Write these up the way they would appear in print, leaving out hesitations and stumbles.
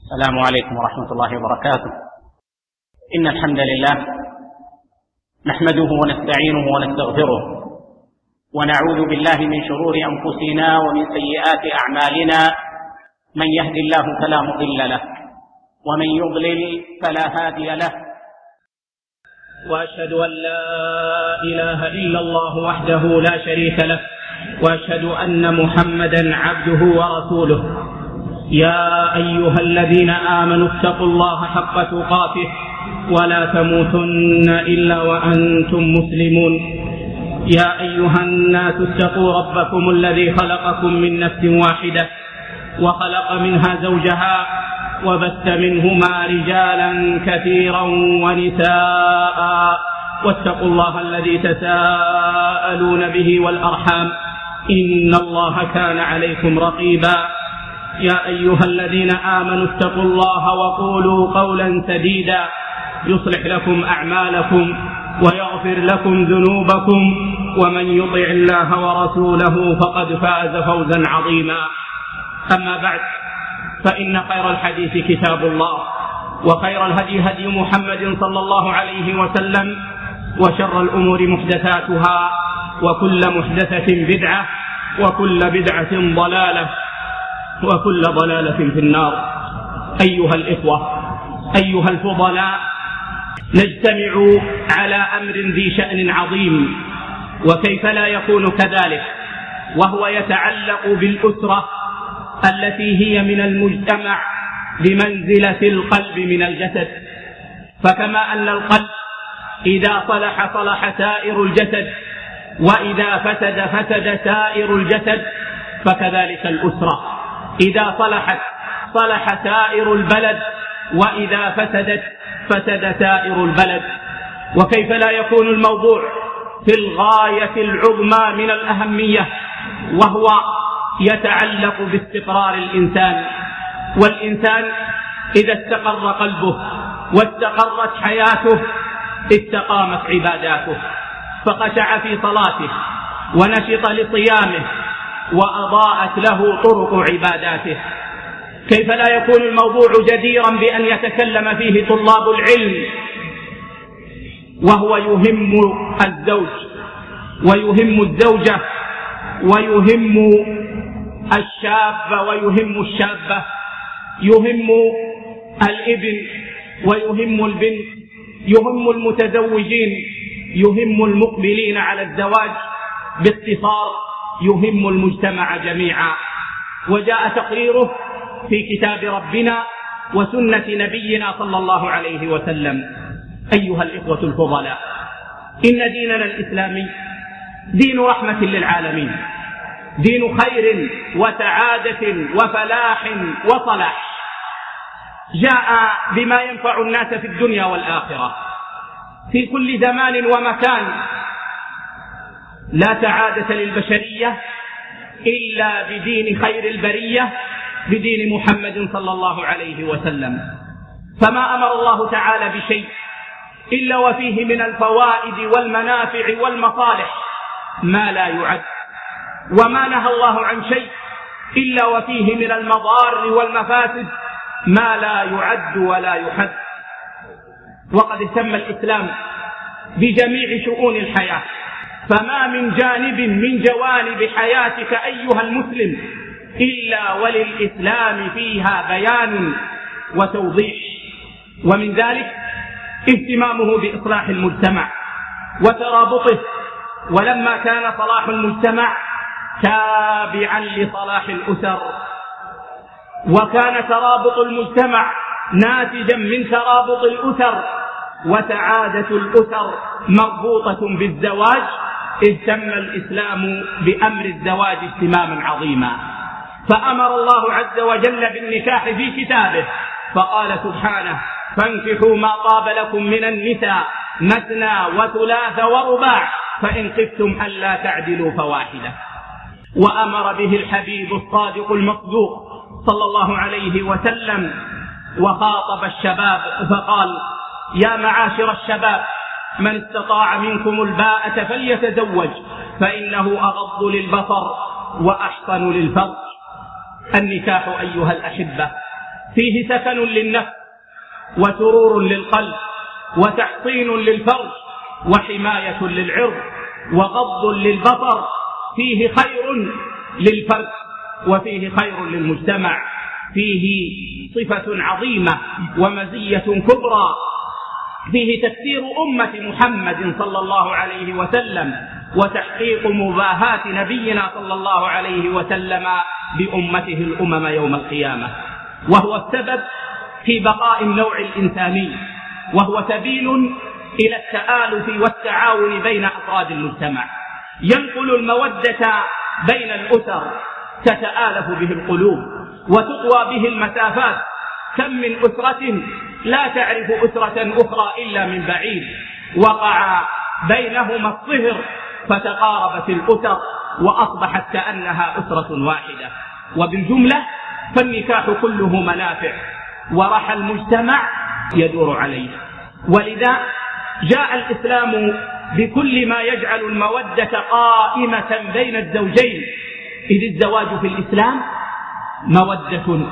السلام عليكم ورحمة الله وبركاته. إن الحمد لله نحمده ونستعينه ونستغفره ونعوذ بالله من شرور أنفسنا ومن سيئات أعمالنا. من يهد الله فلا مضل له ومن يضلل فلا هادي له، وأشهد أن لا إله إلا الله وحده لا شريك له، وأشهد أن محمدا عبده ورسوله. يا أيها الذين آمنوا اتقوا الله حق تقاته ولا تموتن إلا وأنتم مسلمون. يا أيها الناس اتقوا ربكم الذي خلقكم من نفس واحدة وخلق منها زوجها وبث منهما رجالا كثيرا ونساء، واتقوا الله الذي تساءلون به والأرحام إن الله كان عليكم رقيبا. يا أيها الذين آمنوا اتقوا الله وقولوا قولا سديدا يصلح لكم أعمالكم ويغفر لكم ذنوبكم، ومن يطع الله ورسوله فقد فاز فوزا عظيما. أما بعد، فإن خير الحديث كتاب الله، وخير الهدي هدي محمد صلى الله عليه وسلم، وشر الأمور محدثاتها، وكل محدثة بدعة، وكل بدعة ضلالة، وكل ضلالة في النار. أيها الإخوة، أيها الفضلاء، نجتمع على أمر ذي شأن عظيم، وكيف لا يكون كذلك، وهو يتعلق بالأسرة التي هي من المجتمع بمنزلة القلب من الجسد. فكما أن القلب إذا صلح صلح سائر الجسد، وإذا فسد فسد سائر الجسد، فكذلك الأسرة إذا صلحت صلح سائر البلد، وإذا فسدت فسد سائر البلد. وكيف لا يكون الموضوع في الغاية العظمى من الأهمية، وهو يتعلق باستقرار الإنسان. والإنسان إذا استقر قلبه واستقرت حياته استقامت عباداته، فخشع في صلاته ونشط لصيامه وأضاءت له طرق عباداته. كيف لا يكون الموضوع جديرا بأن يتكلم فيه طلاب العلم، وهو يهم الزوج ويهم الزوجة ويهم الشاب ويهم الشابة، يهم الابن ويهم البنت، يهم المتزوجين، يهم المقبلين على الزواج، باختصار يهم المجتمع جميعا. وجاء تقريره في كتاب ربنا وسنة نبينا صلى الله عليه وسلم. أيها الإخوة الفضلاء، إن ديننا الإسلامي دين رحمة للعالمين، دين خير وسعادة وفلاح وصلاح، جاء بما ينفع الناس في الدنيا والآخرة في كل زمان ومكان. لا سعادة للبشرية إلا بدين خير البرية، بدين محمد صلى الله عليه وسلم. فما أمر الله تعالى بشيء إلا وفيه من الفوائد والمنافع والمصالح ما لا يعد، وما نهى الله عن شيء إلا وفيه من المضار والمفاسد ما لا يعد ولا يحد. وقد اهتم الإسلام بجميع شؤون الحياة، فما من جانب من جوانب حياتك أيها المسلم إلا وللإسلام فيها بيان وتوضيح. ومن ذلك اهتمامه بإصلاح المجتمع وترابطه، ولما كان صلاح المجتمع تابعا لصلاح الأسر، وكان ترابط المجتمع ناتجا من ترابط الأسر، وسعادة الأسر مربوطة بالزواج، اهتم الإسلام بأمر الزواج اهتماما عظيما. فأمر الله عز وجل بالنكاح في كتابه، فقال سبحانه: فانكحوا ما طاب لكم من النساء مثنى وثلاث ورباع فإن خفتم ألا تعدلوا فواحدة. وأمر به الحبيب الصادق المصدوق صلى الله عليه وسلم، وخاطب الشباب فقال: يا معاشر الشباب، من استطاع منكم الباءة فليتزوج فإنه أغض للبصر وأحصن للفرج. النكاح أيها الأحبة فيه سكن للنفس وسرور للقلب وتحصين للفرج وحماية للعرض وغض للبصر. فيه خير للفرد وفيه خير للمجتمع. فيه صفة عظيمة ومزية كبرى. فيه تكثير أمة محمد صلى الله عليه وسلم وتحقيق مباهاة نبينا صلى الله عليه وسلم بأمته الأمم يوم القيامة، وهو السبب في بقاء النوع الإنساني، وهو سبيل إلى التآلف والتعاون بين أفراد المجتمع، ينقل المودة بين الأسر، تتآلف به القلوب وتطوى به المسافات. كم من أسرة لا تعرف أسرة أخرى إلا من بعيد، وقع بينهما الصهر فتقاربت الأسر وأصبحت كأنها أسرة واحدة. وبالجملة فالنكاح كله منافع، ورحى المجتمع يدور عليه. ولذا جاء الإسلام بكل ما يجعل المودة قائمة بين الزوجين، إذ الزواج في الإسلام مودة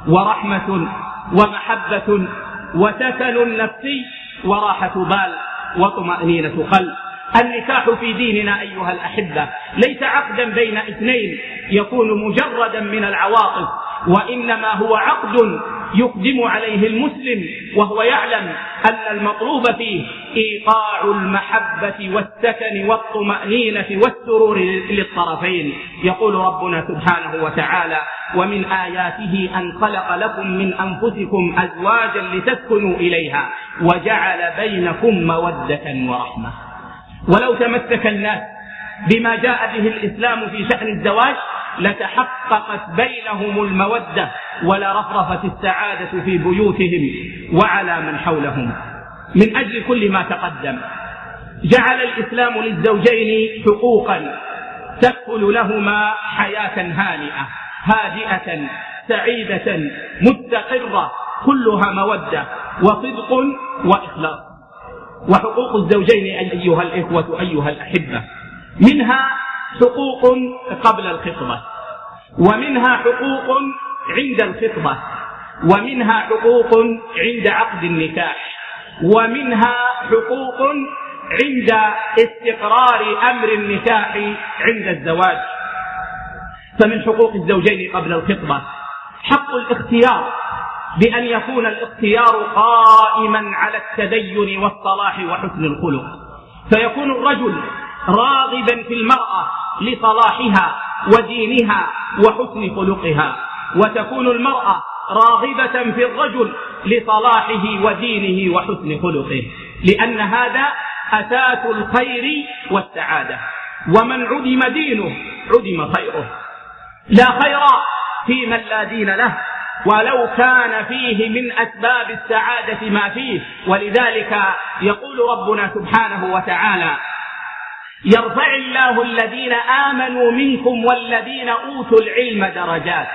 ورحمة ومحبة وسكن نفسي وراحة بال وطمأنينة قلب. النكاح في ديننا أيها الأحبة ليس عقدا بين اثنين يكون مجردا من العواطف، وإنما هو عقد يقدم عليه المسلم وهو يعلم أن المطلوب فيه إيقاع المحبة والسكن والطمأنينة والسرور للطرفين. يقول ربنا سبحانه وتعالى: ومن آياته أن خلق لكم من أنفسكم أزواجا لتسكنوا إليها وجعل بينكم مودة ورحمة. ولو تمسك الناس بما جاء به الإسلام في شأن الزواج لتحققت بينهم المودة ولرفرفت السعادة في بيوتهم وعلى من حولهم. من أجل كل ما تقدم جعل الإسلام للزوجين حقوقا تكفل لهما حياة هانئة هادئة سعيدة مستقرة كلها مودة وصدق وإخلاص. وحقوق الزوجين أيها الإخوة أيها الأحبة منها حقوق قبل الخطبة، ومنها حقوق عند الخطبة، ومنها حقوق عند عقد النكاح، ومنها حقوق عند استقرار أمر النكاح عند الزواج. فمن حقوق الزوجين قبل الخطبة حق الاختيار، بأن يكون الاختيار قائما على التدين والصلاح وحسن الخلق، فيكون الرجل راغبا في المرأة لصلاحها ودينها وحسن خلقها، وتكون المرأة راغبة في الرجل لصلاحه ودينه وحسن خلقه، لأن هذا أساس الخير والسعادة. ومن عدم دينه عدم خيره. لا خير في من لا دين له ولو كان فيه من أسباب السعادة ما فيه. ولذلك يقول ربنا سبحانه وتعالى: يرفع الله الذين آمنوا منكم والذين أوتوا العلم درجات.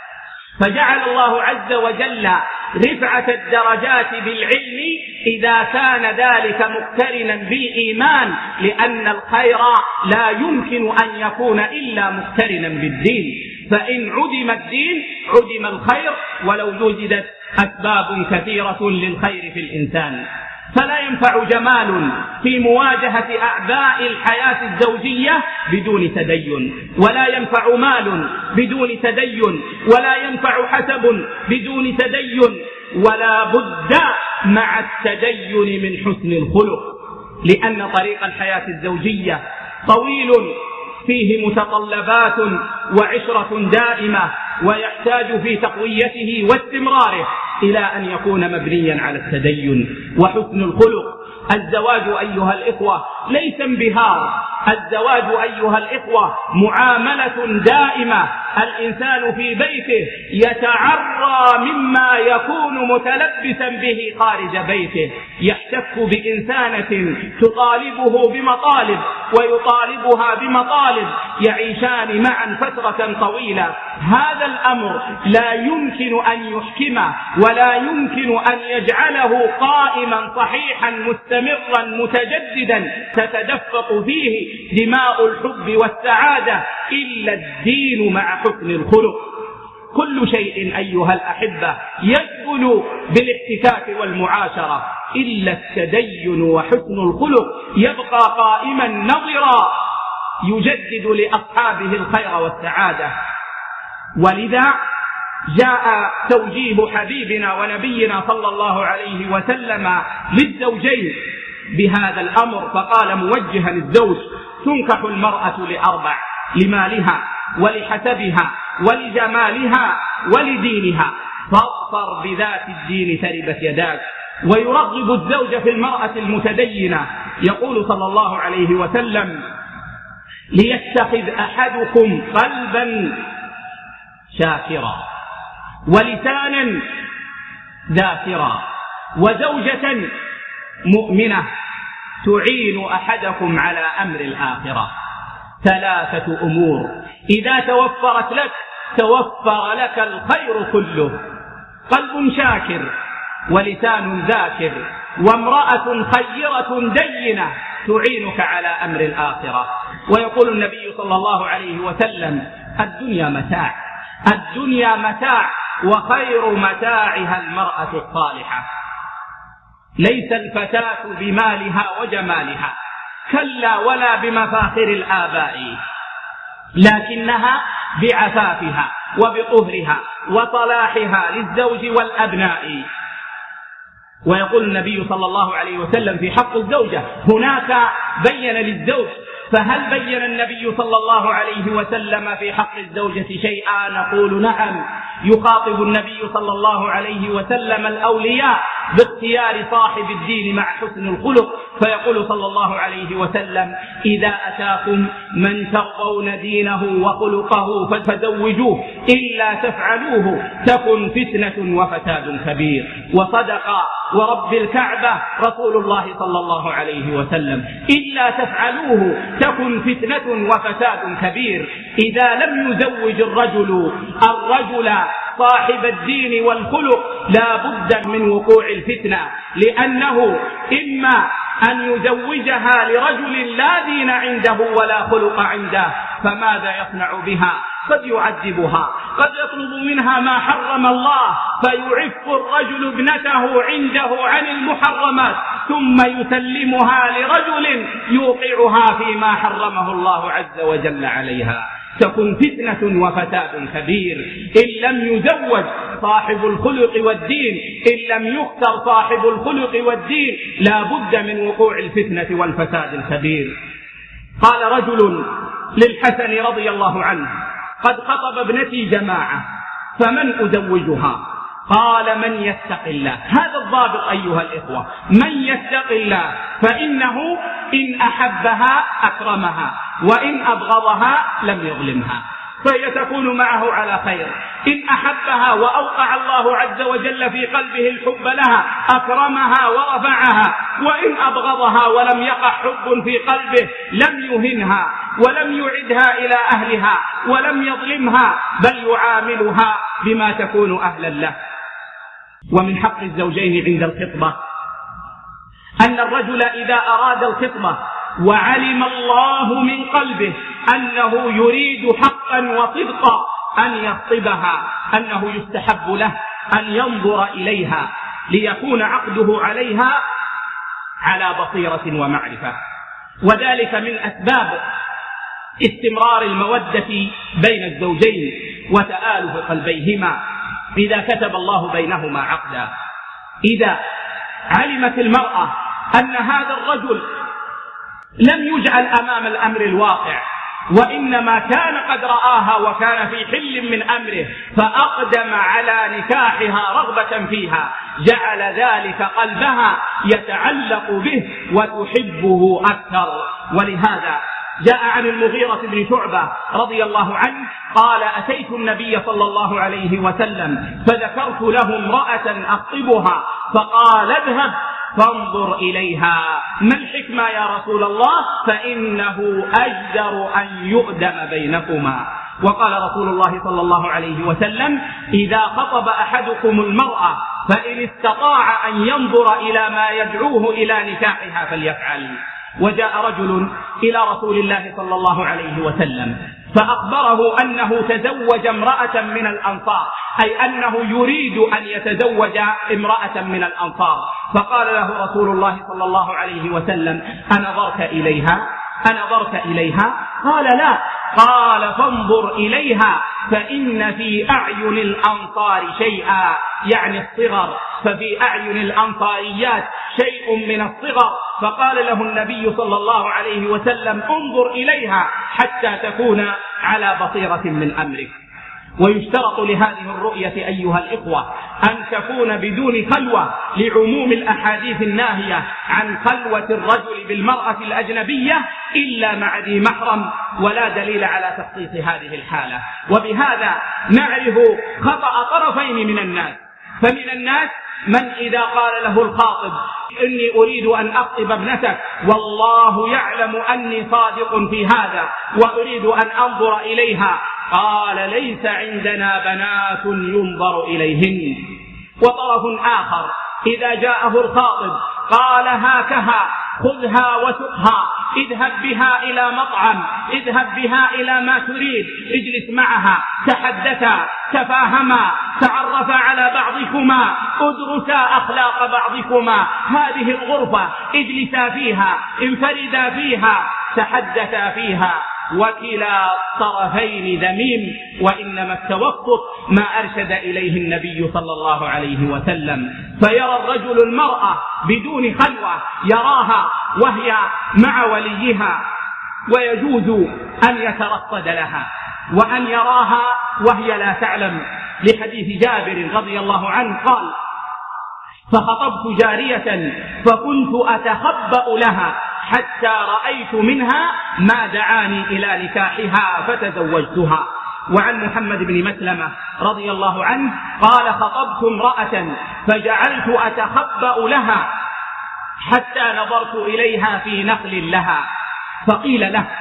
فجعل الله عز وجل رفعة الدرجات بالعلم إذا كان ذلك مقترنا بالإيمان، لأن الخير لا يمكن أن يكون إلا مقترنا بالدين، فإن عدم الدين عدم الخير ولو وجدت أسباب كثيرة للخير في الإنسان. فلا ينفع جمال في مواجهة أعباء الحياة الزوجية بدون تدين، ولا ينفع مال بدون تدين، ولا ينفع حسب بدون تدين، ولا بد مع التدين من حسن الخلق، لأن طريق الحياة الزوجية طويل فيه متطلبات وعشرة دائمة، ويحتاج في تقويته واستمراره إلى أن يكون مبنيا على التدين وحسن الخلق. الزواج أيها الإخوة ليس انبهار، الزواج أيها الإخوة معاملة دائمة. الإنسان في بيته يتعرى مما يكون متلبسا به خارج بيته، يحتك بإنسانة تطالبه بمطالب ويطالبها بمطالب، يعيشان معا فترة طويلة. هذا الأمر لا يمكن أن يحكمه ولا يمكن أن يجعله قائما صحيحا مستمرا متجددا تتدفق فيه دماء الحب والسعادة إلا الدين مع حسن الخلق. كل شيء أيها الأحبة يدخل بالاحتكاك والمعاشرة إلا التدين وحسن الخلق يبقى قائما نظرا يجدد لأصحابه الخير والسعادة. ولذا جاء توجيه حبيبنا ونبينا صلى الله عليه وسلم للزوجين بهذا الأمر، فقال موجها الزوج: تنكح المرأة لأربع: لمالها ولحسبها ولجمالها ولدينها، فاظفر بذات الدين تربت يداك. ويرغب الزوج في المرأة المتدينة، يقول صلى الله عليه وسلم: ليتخذ أحدكم قلبا شاكرا ولسانا ذاكرا وزوجة مؤمنة تعين أحدكم على أمر الآخرة. ثلاثة أمور إذا توفرت لك توفر لك الخير كله: قلب شاكر، ولسان ذاكر، وامرأة خيرة دينة تعينك على أمر الآخرة. ويقول النبي صلى الله عليه وسلم: الدنيا متاع، الدنيا متاع، وخير متاعها المرأة الصالحة. ليس الفتاة بمالها وجمالها، كلا ولا بمفاخر الآباء، لكنها بعفافها وبطهرها وصلاحها للزوج والأبناء. ويقول النبي صلى الله عليه وسلم في حق الزوجة: هناك بين للزوج، فهل بين النبي صلى الله عليه وسلم في حق الزوجة شيئا؟ نقول نعم. يخاطب النبي صلى الله عليه وسلم الأولياء باختيار صاحب الدين مع حسن الخلق، فيقول صلى الله عليه وسلم: إذا أتاكم من ترضون دينه وخلقه فزوجوه، إلا تفعلوه تكن فتنة وفساد كبير. وصدق ورب الكعبة رسول الله صلى الله عليه وسلم: إلا تفعلوه تكن فتنة وفساد كبير. إذا لم يزوج الرجل صاحب الدين والخلق لا بد من وقوع الفتنة، لأنه إما أن يزوجها لرجل لا دين عنده ولا خلق عنده، فماذا يصنع بها؟ قد يعذبها، قد يطلب منها ما حرم الله، فيعف الرجل ابنته عنده عن المحرمات، ثم يسلمها لرجل يوقعها فيما حرمه الله عز وجل عليها. تكون فتنة وفساد كبير إن لم يزوج صاحب الخلق والدين، إن لم يختر صاحب الخلق والدين لا بد من وقوع الفتنة والفساد الكبير. قال رجل للحسن رضي الله عنه: قد خطب ابنتي جماعة فمن أزوجها؟ قال: من يتق الله. هذا الضابط أيها الإخوة: من يتق الله، فإنه إن أحبها أكرمها، وإن أبغضها لم يظلمها، فهي تكون معه على خير. إن أحبها وأوقع الله عز وجل في قلبه الحب لها أكرمها ورفعها، وإن أبغضها ولم يقع حب في قلبه لم يهنها ولم يعدها إلى أهلها ولم يظلمها، بل يعاملها بما تكون أهلا له. ومن حق الزوجين عند الخطبة أن الرجل إذا أراد الخطبة وعلم الله من قلبه أنه يريد حقا وصدقا أن يخطبها، أنه يستحب له أن ينظر إليها ليكون عقده عليها على بصيرة ومعرفة. وذلك من أسباب استمرار المودة بين الزوجين وتآلف قلبيهما إذا كتب الله بينهما عقدا. إذا علمت المرأة أن هذا الرجل لم يجعل أمام الأمر الواقع، وإنما كان قد رآها وكان في حل من أمره فأقدم على نكاحها رغبة فيها، جعل ذلك قلبها يتعلق به وتحبه أكثر. ولهذا جاء عن المغيرة بن شعبة رضي الله عنه قال: أتيت النبي صلى الله عليه وسلم فذكرت له امرأة أخطبها، فقال: اذهب فانظر إليها. ما الحكمة يا رسول الله؟ فإنه أجدر أن يؤدم بينكما. وقال رسول الله صلى الله عليه وسلم: إذا خطب أحدكم المرأة فإن استطاع أن ينظر إلى ما يدعوه إلى نكاحها فليفعل. وجاء رجل إلى رسول الله صلى الله عليه وسلم فأخبره أنه تزوج امرأة من الأنصار، أي أنه يريد أن يتزوج امرأة من الأنصار. فقال له رسول الله صلى الله عليه وسلم: أنظرت إليها؟ قال: لا. قال: فانظر إليها فإن في أعين الأنصار شيئا، يعني الصغر، ففي أعين الأنصاريات شيء من الصغر. فقال له النبي صلى الله عليه وسلم: انظر إليها حتى تكون على بصيرة من أمرك. ويشترط لهذه الرؤية أيها الإخوة أن تكون بدون خلوة، لعموم الأحاديث الناهية عن خلوة الرجل بالمرأة الأجنبية إلا مع ذي محرم، ولا دليل على تخصيص هذه الحالة. وبهذا نعرف خطأ طرفين من الناس. فمن الناس من إذا قال له الخاطب: إني أريد أن أخطب ابنتك والله يعلم أني صادق في هذا وأريد أن أنظر إليها، قال: ليس عندنا بنات ينظر إليهن. وطرف آخر إذا جاءه الخاطب قال: هاكها، خذها وسقها، اذهب بها إلى مطعم، اذهب بها إلى ما تريد، اجلس معها، تحدثا، تفاهما، تعرفا على بعضكما، ادرسا أخلاق بعضكما، هذه الغرفة اجلسا فيها، انفردا فيها، تحدثا فيها، وكلا الطرفين ذميم، وإنما التوسط ما أرشد إليه النبي صلى الله عليه وسلم. فيرى الرجل المرأة بدون خلوة، يراها وهي مع وليها، ويجوز أن يترصد لها وأن يراها وهي لا تعلم، لحديث جابر رضي الله عنه قال: فخطبت جارية فكنت أتخبأ لها حتى رأيت منها ما دعاني إلى نكاحها فتزوجتها. وعن محمد بن مسلمة رضي الله عنه قال: خطبت امرأة فجعلت أتخبأ لها حتى نظرت إليها في نخل لها، فقيل له: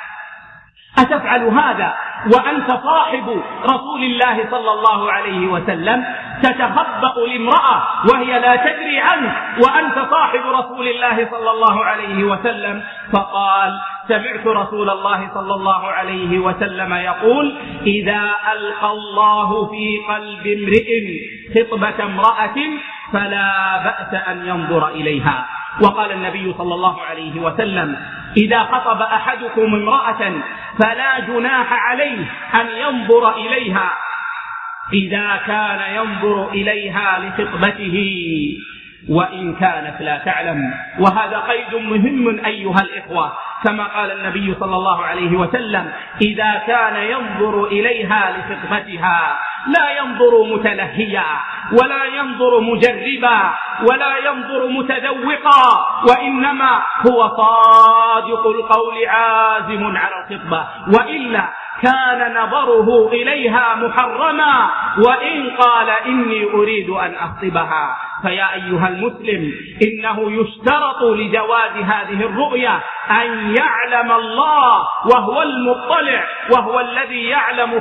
أتفعل هذا وأنت صاحب رسول الله صلى الله عليه وسلم؟ تتخبأ لامرأة وهي لا تدري عنه وأنت صاحب رسول الله صلى الله عليه وسلم؟ فقال: سمعت رسول الله صلى الله عليه وسلم يقول: إذا ألقى الله في قلب امرئ خطبة امرأة فلا بأس أن ينظر إليها. وقال النبي صلى الله عليه وسلم: إذا خطب أحدكم امرأة فلا جناح عليه أن ينظر إليها إذا كان ينظر إليها لخطبته وإن كانت لا تعلم. وهذا قيد مهم أيها الإخوة، كما قال النبي صلى الله عليه وسلم: إذا كان ينظر إليها لخطبتها، لا ينظر متلهيا ولا ينظر مجربا ولا ينظر متذوقا، وإنما هو صادق القول عازم على الخطبة، وإلا كان نظره إليها محرما وإن قال: إني أريد أن أخطبها. فيا أيها المسلم، إنه يشترط لجواز هذه الرؤيا أن يعلم الله وهو المطلع، وهو الذي يعلم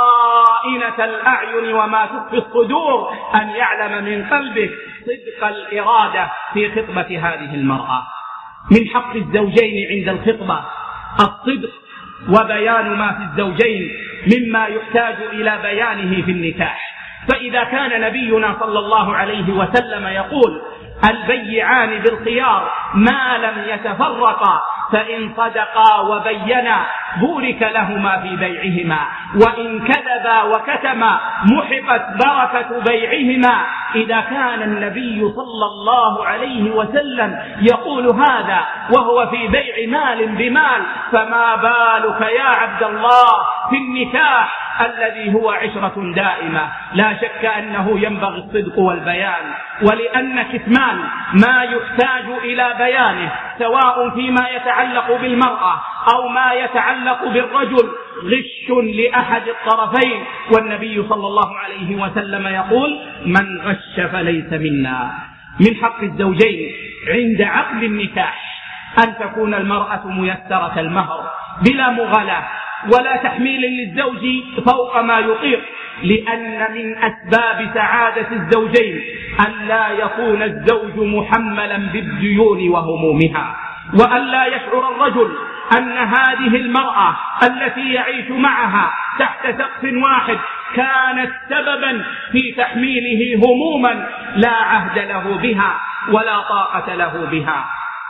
خائنة الأعين وما تخفي الصدور، أن يعلم من قلبك صدق الإرادة في خطبة هذه المرأة. من حق الزوجين عند الخطبة الصدق وبيان ما في الزوجين مما يحتاج إلى بيانه في النكاح. فإذا كان نبينا صلى الله عليه وسلم يقول: البيعان بالخيار ما لم يتفرقا، فإن صدقا وبينا بورك لهما في بيعهما، وإن كذبا وكتما محقت بركة بيعهما. إذا كان النبي صلى الله عليه وسلم يقول هذا وهو في بيع مال بمال، فما بالك يا عبد الله في النكاح الذي هو عشرة دائمة؟ لا شك أنه ينبغي الصدق والبيان، ولأن كتمان ما يحتاج إلى بيانه سواء فيما يتعلق بالمرأة أو ما يتعلق بالرجل غش لأحد الطرفين. والنبي صلى الله عليه وسلم يقول: من غش فليس منا. من حق الزوجين عند عقد النكاح أن تكون المرأة ميسرة المهر بلا مغالاة ولا تحميل للزوج فوق ما يطيق، لأن من أسباب سعادة الزوجين أن لا يكون الزوج محملا بالديون وهمومها، وأن لا يشعر الرجل أن هذه المرأة التي يعيش معها تحت سقف واحد كانت سببا في تحميله هموما لا عهد له بها ولا طاقة له بها.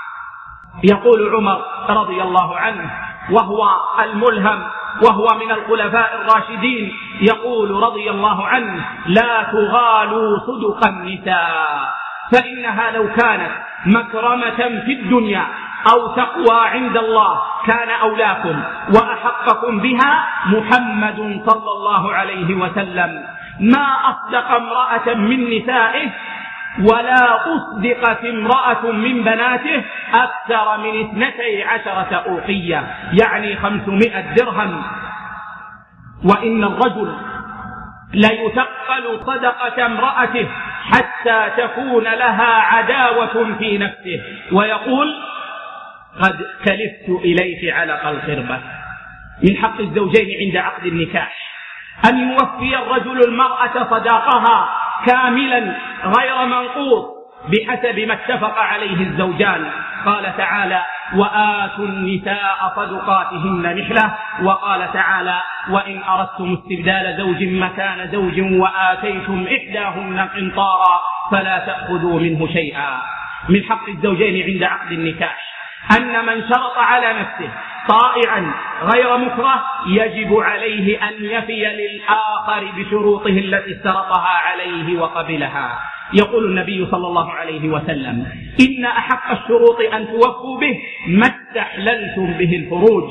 يقول عمر رضي الله عنه وهو الملهم وهو من الخلفاء الراشدين، يقول رضي الله عنه: لا تغالوا صدق النساء، فإنها لو كانت مكرمة في الدنيا أو تقوى عند الله كان أولاكم وأحقكم بها محمد صلى الله عليه وسلم. ما أصدق امرأة من نسائه ولا أصدقت امرأة من بناته أكثر من 12 أوقية، يعني 500 درهم. وإن الرجل ليثقل صدقة امرأته حتى تكون لها عداوة في نفسه، ويقول: قد كلفت إليك علق الخربة. من حق الزوجين عند عقد النكاح أن يوفي الرجل المرأة صداقها كاملا غير منقوص بحسب ما اتفق عليه الزوجان. قال تعالى: وآتوا النساء صدقاتهن نحلة. وقال تعالى: وإن أردتم استبدال زوج مكان زوج وآتيتم إحداهن قنطارا فلا تأخذوا منه شيئا. من حق الزوجين عند عقد النكاح أن من شرط على نفسه طائعا غير مكره يجب عليه أن يفي للآخر بشروطه التي اشترطها عليه وقبلها. يقول النبي صلى الله عليه وسلم: إن أحق الشروط أن توفوا به ما استحللتم به الفروج.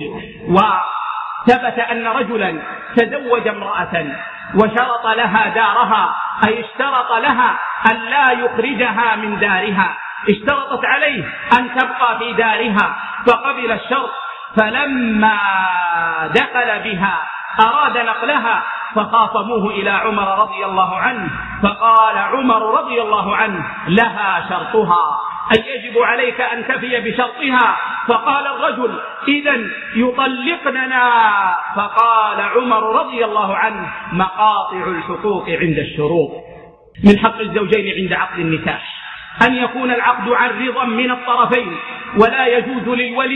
وثبت أن رجلا تزوج امرأة وشرط لها دارها، أي اشترط لها أن لا يخرجها من دارها، اشترطت عليه أن تبقى في دارها فقبل الشرط، فلما دخل بها أراد نقلها فخاصموه إلى عمر رضي الله عنه، فقال عمر رضي الله عنه: لها شرطها، أي يجب عليك أن تفي بشرطها. فقال الرجل: إذن يطلقننا. فقال عمر رضي الله عنه: مقاطع الحقوق عند الشروط. من حق الزوجين عند عقد النكاح أن يكون العقد عن رضا من الطرفين، ولا يجوز للولي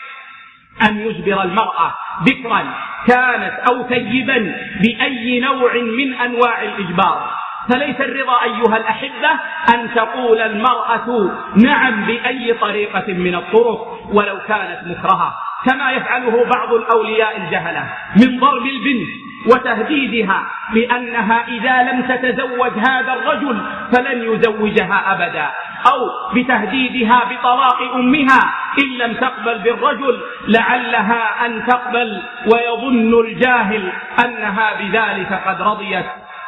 أن يجبر المرأة بكرا كانت أو ثيبا بأي نوع من أنواع الإجبار. فليس الرضا أيها الأحبة أن تقول المرأة نعم بأي طريقة من الطرق ولو كانت مكرهة، كما يفعله بعض الأولياء الجهلة من ضرب البنت وتهديدها بأنها إذا لم تتزوج هذا الرجل فلن يزوجها أبدا، أو بتهديدها بطلاق أمها إن لم تقبل بالرجل لعلها أن تقبل، ويظن الجاهل أنها بذلك قد رضيت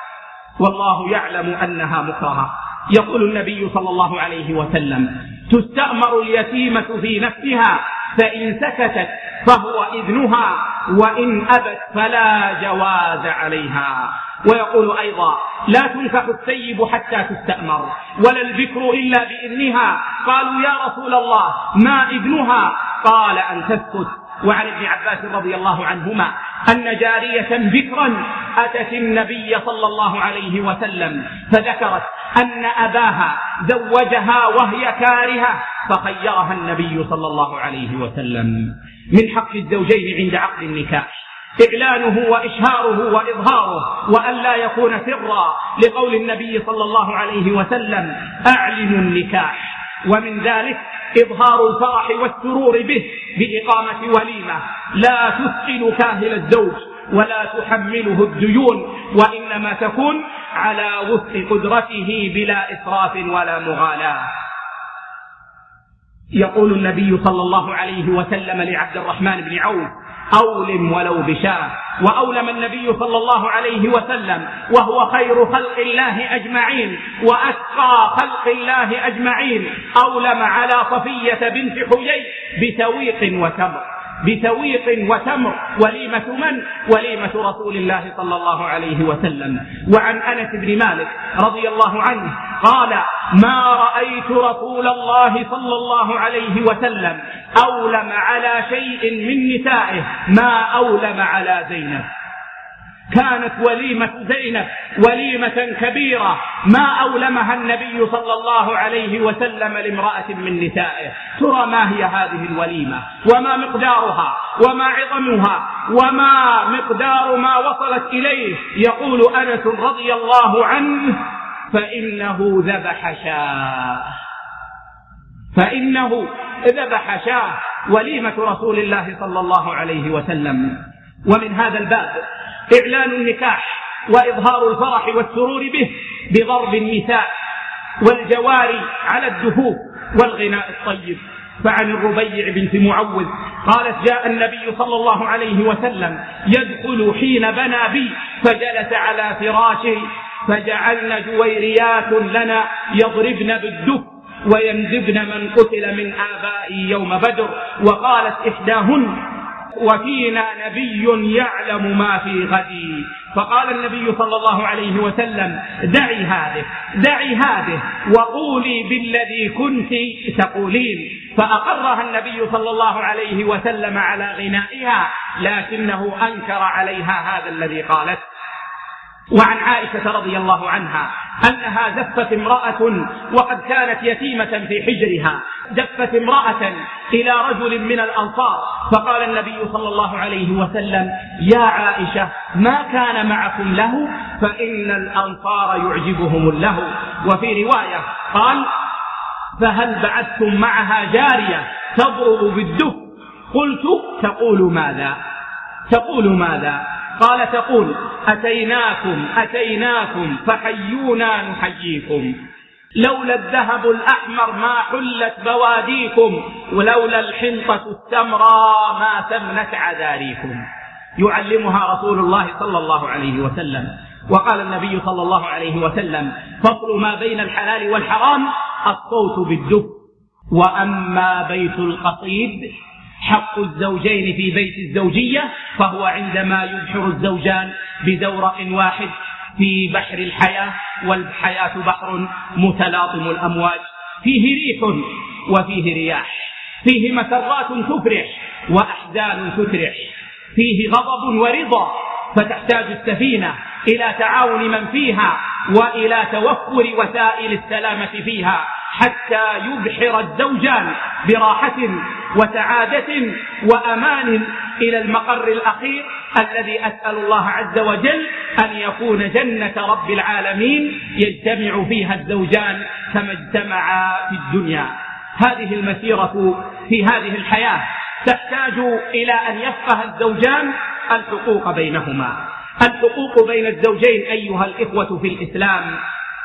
والله يعلم أنها مكرهة. يقول النبي صلى الله عليه وسلم: تستأمر اليتيمة في نفسها فإن سكتت فهو إذنها وإن أبت فلا جواز عليها. ويقول أيضا: لا تنكح الثيب حتى تستأمر ولا البكر إلا بإذنها. قالوا: يا رسول الله ما إذنها؟ قال: أن تسكت. وعن ابن عباس رضي الله عنهما أن جارية بكرا أتت النبي صلى الله عليه وسلم فذكرت أن أباها زوجها وهي كارهة فخيرها النبي صلى الله عليه وسلم. من حق الزوجين عند عقد النكاح إعلانه وإشهاره وإظهاره وأن لا يكون سرا، لقول النبي صلى الله عليه وسلم: أعلنوا النكاح. ومن ذلك إظهار الفرح والسرور به بإقامة وليمة لا تثقل كاهل الزوج ولا تحمله الديون، وإنما تكون على وفق قدرته بلا إسراف ولا مغالاة. يقول النبي صلى الله عليه وسلم لعبد الرحمن بن عوف: أولم ولو بشاه. وأولم النبي صلى الله عليه وسلم وهو خير خلق الله أجمعين وأتقى خلق الله أجمعين، أولم على صفية بنت حيي بتويق وتمر. وليمة من؟ وليمة رسول الله صلى الله عليه وسلم. وعن أنس بن مالك رضي الله عنه قال: ما رأيت رسول الله صلى الله عليه وسلم أولم على شيء من نسائه ما أولم على زينب. كانت وليمة زينب وليمة كبيرة ما أولمها النبي صلى الله عليه وسلم لامرأة من نسائه. ترى ما هي هذه الوليمة وما مقدارها وما عظمها وما مقدار ما وصلت إليه؟ يقول أنس رضي الله عنه: فإنه ذبح شاة وليمة رسول الله صلى الله عليه وسلم. ومن هذا الباب إعلان النكاح وإظهار الفرح والسرور به بضرب النساء والجواري على الدفوف والغناء الطيب. فعن الربيع بنت معوذ قالت: جاء النبي صلى الله عليه وسلم يدخل حين بنى بي فجلس على فراشه فجعلن جويريات لنا يضربن بالدف ويندبن من قتل من آبائي يوم بدر. وقالت إحداهن: وفينا نبي يعلم ما في غد. فقال النبي صلى الله عليه وسلم: دعي هذه وقولي بالذي كنت تقولين. فأقرها النبي صلى الله عليه وسلم على غنائها، لكنه أنكر عليها هذا الذي قالت. وعن عائشة رضي الله عنها أنها زفت امرأة وقد كانت يتيمة في حجرها، زفت امرأة إلى رجل من الأنصار، فقال النبي صلى الله عليه وسلم: يا عائشة ما كان معكم له؟ فإن الأنصار يعجبهم اللهو. وفي رواية قال: فهل بعثتم معها جارية تضرب بالدف؟ قلت: تقول ماذا؟ قال: تقول: أتيناكم فحيونا نحييكم، لولا الذهب الأحمر ما حلت بواديكم، ولولا الحنطة السمراء ما سمنت عذاريكم. يعلمها رسول الله صلى الله عليه وسلم. وقال النبي صلى الله عليه وسلم: فصل ما بين الحلال والحرام الصوت بالدف. وأما بيت القصيد حق الزوجين في بيت الزوجية فهو عندما يبحر الزوجان بدورق واحد في بحر الحياة، والحياة بحر متلاطم الأمواج، فيه ريح وفيه رياح، فيه مسرات تفرح وأحزان تترح، فيه غضب ورضا، فتحتاج السفينة إلى تعاون من فيها وإلى توفر وسائل السلامة فيها حتى يبحر الزوجان براحة وسعادة وأمان إلى المقر الأخير الذي أسأل الله عز وجل أن يكون جنة رب العالمين يجتمع فيها الزوجان كما اجتمعا في الدنيا. هذه المسيرة في هذه الحياة تحتاج إلى أن يفقه الزوجان الحقوق بينهما. الحقوق بين الزوجين أيها الإخوة في الإسلام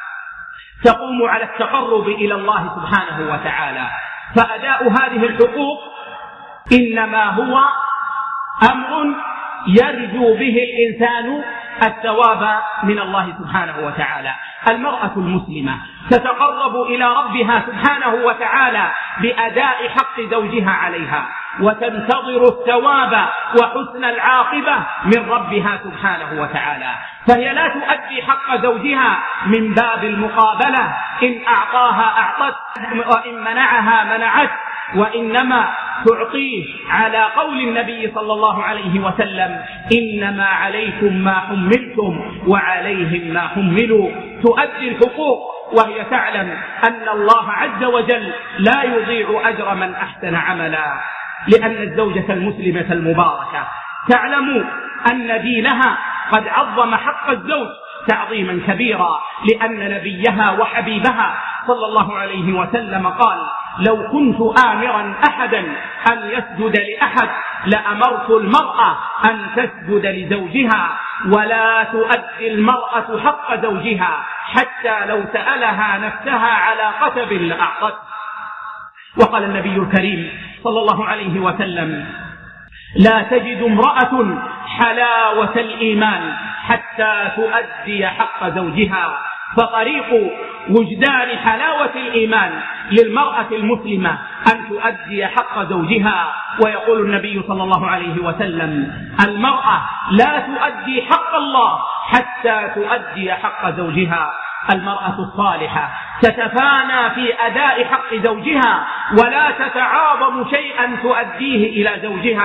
تقوم على التقرب إلى الله سبحانه وتعالى، فأداء هذه الحقوق إنما هو أمر يرجو به الإنسان الثواب من الله سبحانه وتعالى. المرأة المسلمة تتقرب إلى ربها سبحانه وتعالى بأداء حق زوجها عليها، وتنتظر الثواب وحسن العاقبة من ربها سبحانه وتعالى، فهي لا تؤدي حق زوجها من باب المقابلة، إن أعطاها أعطت وإن منعها منعت، وإنما تعطيه على قول النبي صلى الله عليه وسلم: إنما عليكم ما حملتم وعليهم ما حملوا. تؤدي الحقوق وهي تعلم أن الله عز وجل لا يضيع أجر من أحسن عملا، لأن الزوجة المسلمة المباركة تعلم أن دينها قد عظم حق الزوج تعظيما كبيرا، لأن نبيها وحبيبها صلى الله عليه وسلم قال: لو كنت آمرا أحدا أن يسجد لأحد لأمرت المرأة أن تسجد لزوجها، ولا تؤدي المرأة حق زوجها حتى لو سألها نفسها على قتب لأعطت. وقال النبي الكريم صلى الله عليه وسلم: لا تجد امرأة حلاوة الإيمان حتى تؤدي حق زوجها. فطريق وجدان حلاوة الإيمان للمرأة المسلمة أن تؤدي حق زوجها. ويقول النبي صلى الله عليه وسلم: المرأة لا تؤدي حق الله حتى تؤدي حق زوجها. المرأة الصالحة تتفانى في أداء حق زوجها ولا تتعاظم شيئا تؤديه إلى زوجها،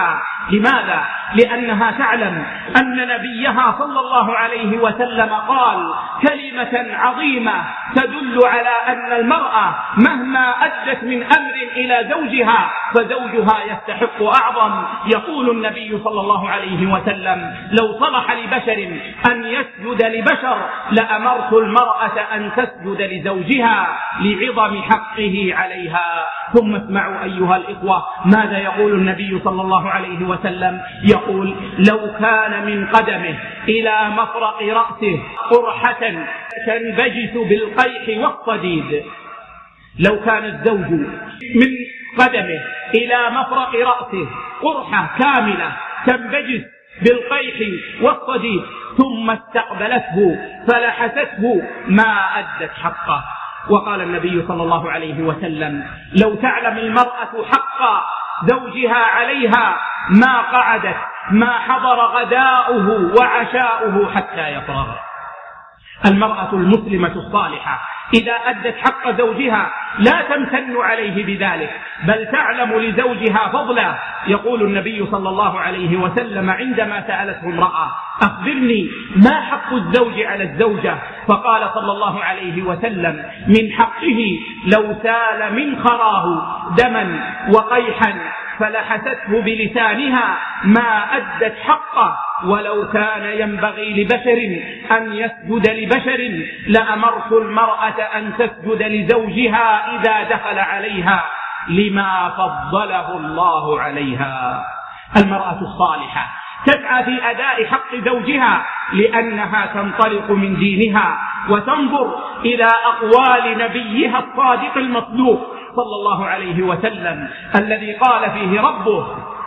لماذا؟ لأنها تعلم أن نبيها صلى الله عليه وسلم قال كلمة عظيمة تدل على أن المرأة مهما أدت من أمر إلى زوجها فزوجها يستحق أعظم. يقول النبي صلى الله عليه وسلم لو صلح لبشر أن يسجد لبشر لأمرت المرأة أن تسجد لزوجها لعظم حقه عليها. ثم اسمعوا أيها الإخوة ماذا يقول النبي صلى الله عليه وسلم. يقول لو كان من قدمه إلى مفرق رأسه قرحة تنبجس بالقيح والصديد، لو كان الزوج من قدمه إلى مفرق رأسه قرحة كاملة تنبجس بالقيح والصديد ثم استقبلته فلحسته ما أدت حقه. وقال النبي صلى الله عليه وسلم لو تعلم المرأة حق زوجها عليها ما قعدت ما حضر غداؤه وعشاؤه حتى يفرغ. المرأة المسلمة الصالحة إذا أدت حق زوجها لا تمتن عليه بذلك بل تعلم لزوجها فضلا. يقول النبي صلى الله عليه وسلم عندما سألته امرأة أخبرني ما حق الزوج على الزوجة، فقال صلى الله عليه وسلم من حقه لو سال من خراه دما وقيحا فلحسته بلسانها ما أدت حقه، ولو كان ينبغي لبشر أن يسجد لبشر لأمرت المرأة أن تسجد لزوجها إذا دخل عليها لما فضله الله عليها. المرأة الصالحة تسعى في أداء حق زوجها لأنها تنطلق من دينها وتنظر إلى أقوال نبيها الصادق المصدوق صلى الله عليه وسلم الذي قال فيه ربه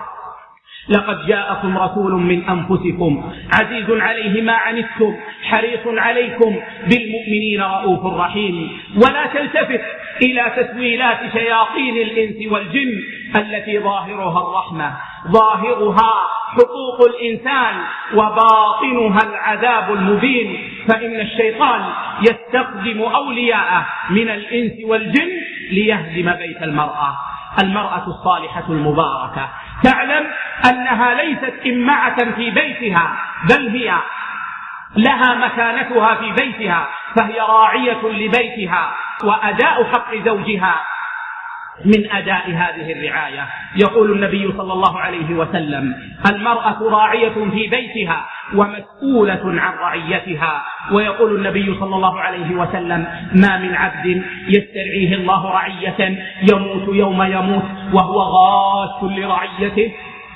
لقد جاءكم رسول من أنفسكم عزيز عليه ما عنتم حريص عليكم بالمؤمنين رؤوف رحيم. ولا تلتفت إلى تسويلات شياطين الإنس والجن التي ظاهرها الرحمة ظاهرها حقوق الإنسان وباطنها العذاب المبين، فإن الشيطان يستخدم أولياءه من الإنس والجن ليهدم بيت المرأة. المرأة الصالحة المباركة تعلم أنها ليست إمعة في بيتها بل هي لها مكانتها في بيتها، فهي راعية لبيتها، وأداء حق زوجها من أداء هذه الرعاية. يقول النبي صلى الله عليه وسلم المرأة راعية في بيتها ومسؤولة عن رعيتها. ويقول النبي صلى الله عليه وسلم ما من عبد يسترعيه الله رعية يموت يوم يموت وهو غاش لرعيته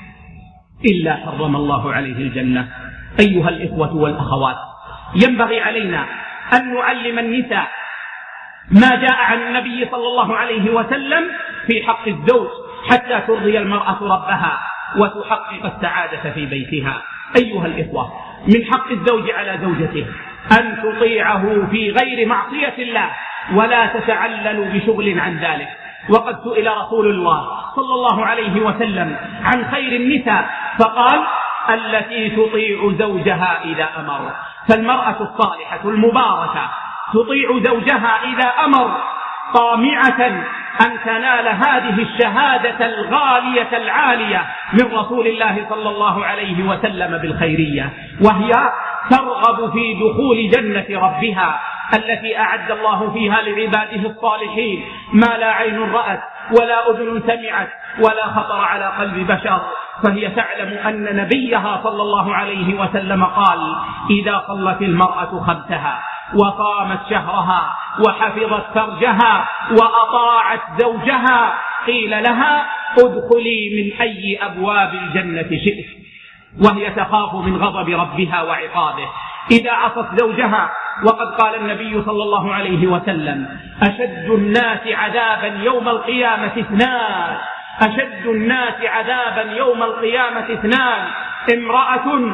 إلا حرم الله عليه الجنة. أيها الإخوة والأخوات ينبغي علينا أن نعلم النساء ما جاء عن النبي صلى الله عليه وسلم في حق الزوج حتى ترضي المرأة ربها وتحقق السعادة في بيتها. أيها الإخوة من حق الزوج على زوجته أن تطيعه في غير معصية الله ولا تتعلل بشغل عن ذلك. وقد سئل رسول الله صلى الله عليه وسلم عن خير النساء فقال التي تطيع زوجها إذا أمر. فالمرأة الصالحة المباركة تطيع زوجها إذا أمر طامعة أن تنال هذه الشهادة الغالية العالية من رسول الله صلى الله عليه وسلم بالخيرية، وهي ترغب في دخول جنة ربها التي أعد الله فيها لعباده الصالحين ما لا عين رأت ولا أذن سمعت ولا خطر على قلب بشر. فهي تعلم أن نبيها صلى الله عليه وسلم قال إذا صلت المرأة خمسها وصامت شهرها وحفظت فرجها وأطاعت زوجها قيل لها ادخلي من أي أبواب الجنة شئت، وهي تخاف من غضب ربها وعقابه. إذا عصت زوجها وقد قال النبي صلى الله عليه وسلم أشد الناس عذابا يوم القيامة اثنان، أشد الناس عذابا يوم القيامة اثنان امرأة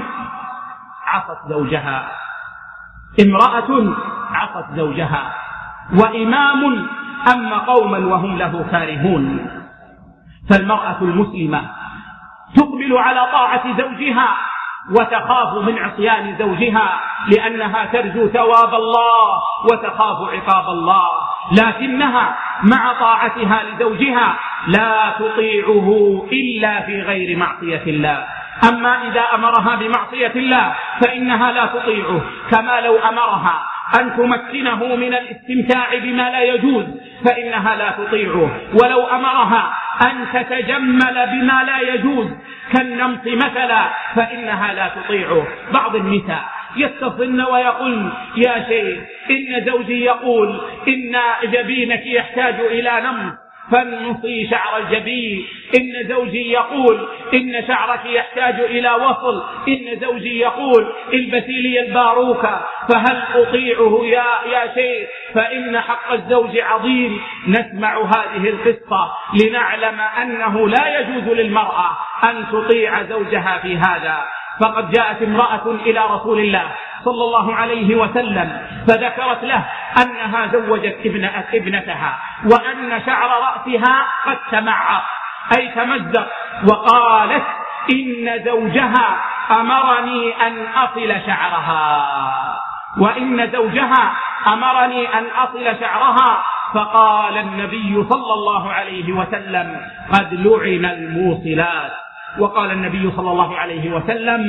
عصت زوجها وإمام أما قوما وهم له كارهون. فالمرأة المسلمة تقبل على طاعة زوجها وتخاف من عصيان زوجها لأنها ترجو ثواب الله وتخاف عقاب الله، لكنها مع طاعتها لزوجها لا تطيعه إلا في غير معصية الله. أما إذا أمرها بمعصية الله فإنها لا تطيعه، كما لو أمرها أن تمكنه من الاستمتاع بما لا يجوز فإنها لا تطيعه، ولو أمرها أن تتجمل بما لا يجوز كالنمط مثلا فإنها لا تطيعه. بعض النساء يتصلن ويقولن: يا شيخ، إن زوجي يقول إن جبينك يحتاج إلى نمط فانمصي شعر الجبين، إن زوجي يقول إن شعرك يحتاج إلى وصل، إن زوجي يقول البسي لي الباروكة، فهل أطيعه يا شيخ؟ فإن حق الزوج عظيم. نسمع هذه القصة لنعلم أنه لا يجوز للمرأة أن تطيع زوجها في هذا. فقد جاءت امرأة إلى رسول الله صلى الله عليه وسلم فذكرت له أنها زوجت ابنتها وأن شعر رأسها قد تمعر أي تمزق، وقالت: إن زوجها أمرني أن أصل شعرها، وإن زوجها أمرني أن أصل شعرها. فقال النبي صلى الله عليه وسلم: قد لعن الموصلات. وقال النبي صلى الله عليه وسلم: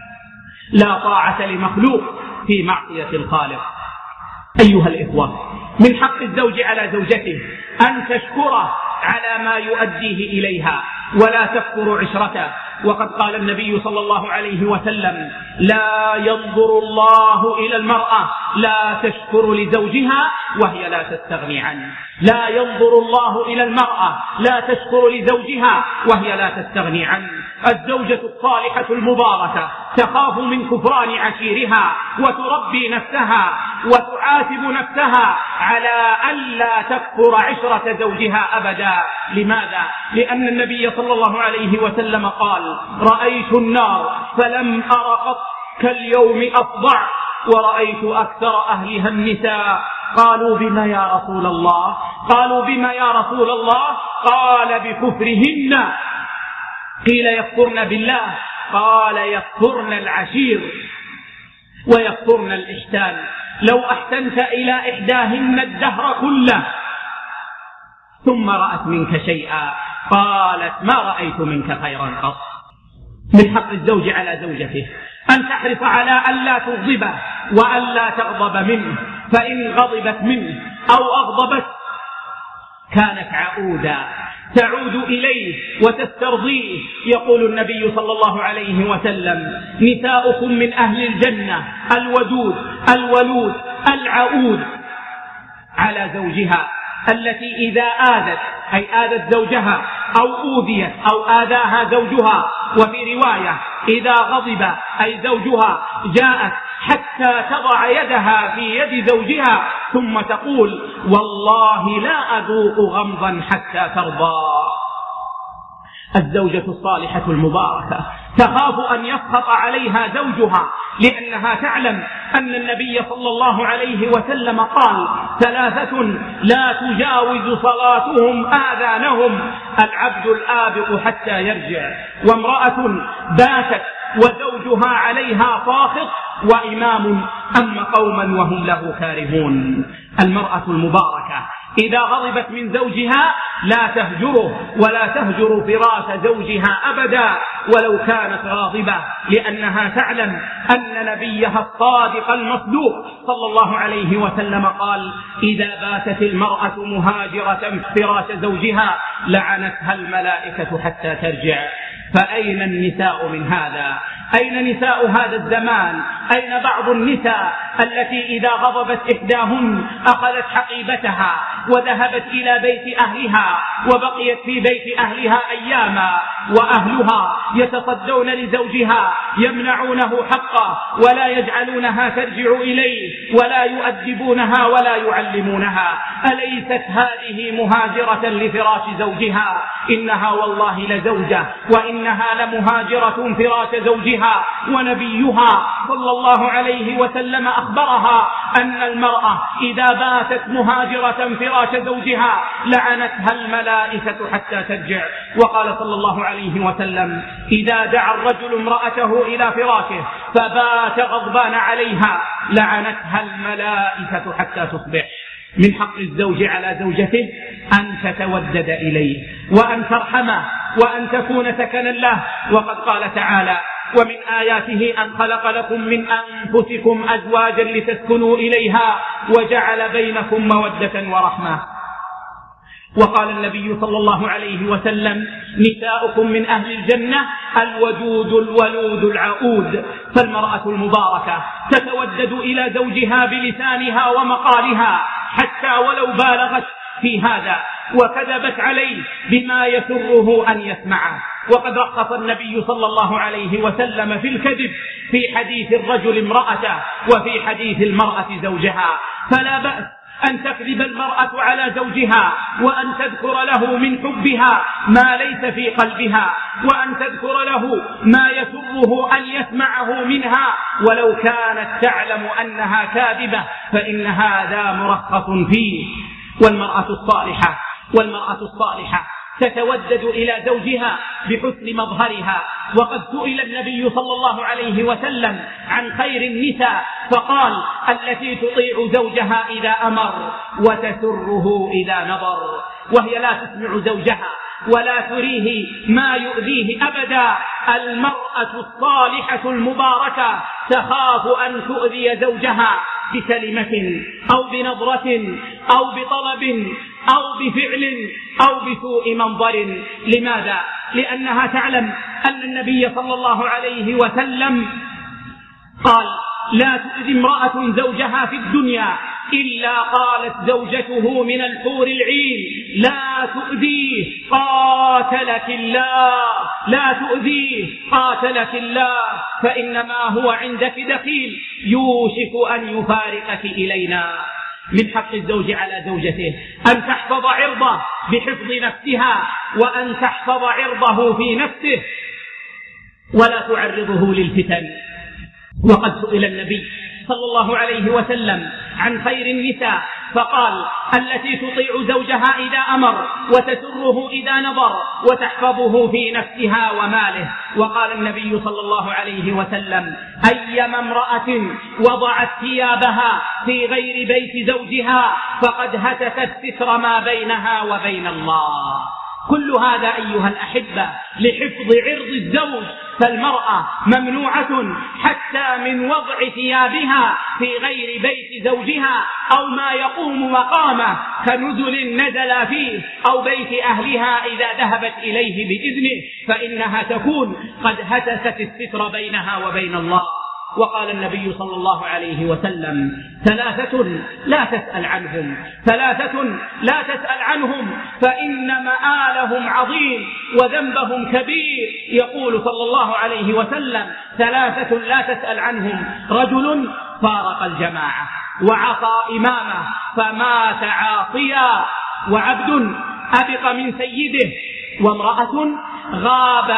لا طاعة لمخلوق في معصية الخالق. أيها الإخوة، من حق الزوج على زوجته أن تشكره على ما يؤديه إليها ولا تكفر عشرته. وقد قال النبي صلى الله عليه وسلم: لا ينظر الله إلى المرأة لا تشكر لزوجها وهي لا تستغني عنه. لا ينظر الله إلى المرأة لا تشكر لزوجها وهي لا تستغني عنه. الزوجة الصالحة المباركة تخاف من كفران عشيرها وتربي نفسها وتعاتب نفسها على ألا تكفر عشرة زوجها أبدا. لماذا؟ لأن النبي صلى الله عليه وسلم قال: رأيت النار فلم أر قط كاليوم أفظع، ورأيت أكثر أهلها النساء. قالوا: بما يا رسول الله؟ قالوا: بما يا رسول الله؟ قال: بكفرهن. قيل: يكفرن بالله؟ قال: يكفرن العشير ويكفرن الإحسان. لو أحسنت إلى إحداهن الدهر كله ثم رأت منك شيئا قالت: ما رأيت منك خيرا قط. من حق الزوج على زوجته أن تحرص على ألا تغضبه وألا تغضب منه، فإن غضبت منه أو أغضبت كانت عؤودا تعود إليه وتسترضيه. يقول النبي صلى الله عليه وسلم: نساؤكم من أهل الجنة الودود الولود العؤود على زوجها، التي إذا آذت أي آذت زوجها أو أوذيت أو آذاها زوجها. وفي رواية: إذا غضب أي زوجها جاءت حتى تضع يدها في يد زوجها ثم تقول: والله لا أذوق غمضا حتى ترضى. الزوجة الصالحة المباركة تخاف أن يسخط عليها زوجها لأنها تعلم أن النبي صلى الله عليه وسلم قال: ثلاثة لا تجاوز صلاتهم آذانهم: العبد الآبق حتى يرجع، وامرأة باتت وزوجها عليها ساخط، وإمام أم قوما وهم له كارهون. المرأة المباركة إذا غضبت من زوجها لا تهجره ولا تهجر فراش زوجها أبدا ولو كانت غاضبة، لأنها تعلم أن نبيها الصادق المصدوق صلى الله عليه وسلم قال: إذا باتت المرأة مهاجرة فراش زوجها لعنتها الملائكة حتى ترجع. فأين النساء من هذا؟ أين نساء هذا الزمان؟ أين بعض النساء التي إذا غضبت إحداهن أخذت حقيبتها وذهبت إلى بيت أهلها وبقيت في بيت أهلها أياما، وأهلها يتصدون لزوجها يمنعونه حقه ولا يجعلونها ترجع إليه ولا يؤدبونها ولا يعلمونها؟ أليست هذه مهاجرة لفراش زوجها؟ إنها والله لزوجة، وإنها لمهاجرة فراش زوجها. ونبيها صلى الله عليه وسلم أخبرها أن المرأة إذا باتت مهاجرة فراش زوجها لعنتها الملائكة حتى ترجع. وقال صلى الله عليه وسلم: إذا دعا الرجل امرأته إلى فراشه فبات غضبان عليها لعنتها الملائكة حتى تصبح. من حق الزوج على زوجته أن تتودد إليه وأن ترحمه وأن تكون سكنا له. وقد قال تعالى: ومن آياته أن خلق لكم من أنفسكم أزواجا لتسكنوا إليها وجعل بينكم مودة ورحمة. وقال النبي صلى الله عليه وسلم: نساؤكم من أهل الجنة الودود الولود العؤود. فالمرأة المباركة تتودد إلى زوجها بلسانها ومقالها حتى ولو بالغت في هذا وكذبت عليه بما يسره أن يسمعه. وقد رخص النبي صلى الله عليه وسلم في الكذب في حديث الرجل امرأته وفي حديث المرأة زوجها. فلا بأس أن تكذب المرأة على زوجها وأن تذكر له من حبها ما ليس في قلبها، وأن تذكر له ما يسره أن يسمعه منها ولو كانت تعلم أنها كاذبة، فإن هذا مرخص فيه. والمرأة الصالحة تتودد إلى زوجها بحسن مظهرها. وقد سئل النبي صلى الله عليه وسلم عن خير النساء فقال: التي تطيع زوجها إذا أمر وتسره إذا نظر. وهي لا تسمع زوجها ولا تريه ما يؤذيه أبدا. المرأة الصالحة المباركة تخاف أن تؤذي زوجها بكلمة أو بنظرة أو بطلب أو بفعل أو بسوء منظر. لماذا؟ لأنها تعلم أن النبي صلى الله عليه وسلم قال: لا تؤذي امرأة زوجها في الدنيا إلا قالت زوجته من الحور العين: لا تؤذيه قاتلك الله، لا تؤذيه قاتلك الله، فإنما هو عندك دخيل يوشك أن يفارقك إلينا. من حق الزوج على زوجته أن تحفظ عرضه بحفظ نفسها، وأن تحفظ عرضه في نفسه ولا تعرضه للفتن. وقد سئل النبي صلى الله عليه وسلم عن خير النساء فقال: التي تطيع زوجها إذا أمر وتسره إذا نظر وتحفظه في نفسها وماله. وقال النبي صلى الله عليه وسلم: أيما امرأة وضعت ثيابها في غير بيت زوجها فقد هتكت ستر ما بينها وبين الله. كل هذا أيها الأحبة لحفظ عرض الزوج. فالمرأة ممنوعة حتى من وضع ثيابها في غير بيت زوجها أو ما يقوم مقامه كنزل نزل فيه أو بيت أهلها إذا ذهبت إليه بإذنه، فإنها تكون قد هتكت الستر بينها وبين الله. وقال النبي صلى الله عليه وسلم: ثلاثة لا تسأل عنهم فإن مآلهم عظيم وذنبهم كبير. يقول صلى الله عليه وسلم: ثلاثة لا تسأل عنهم: رجل فارق الجماعة وعصى إمامه فمات عاصيا، وعبد أبق من سيده، وامرأة غاب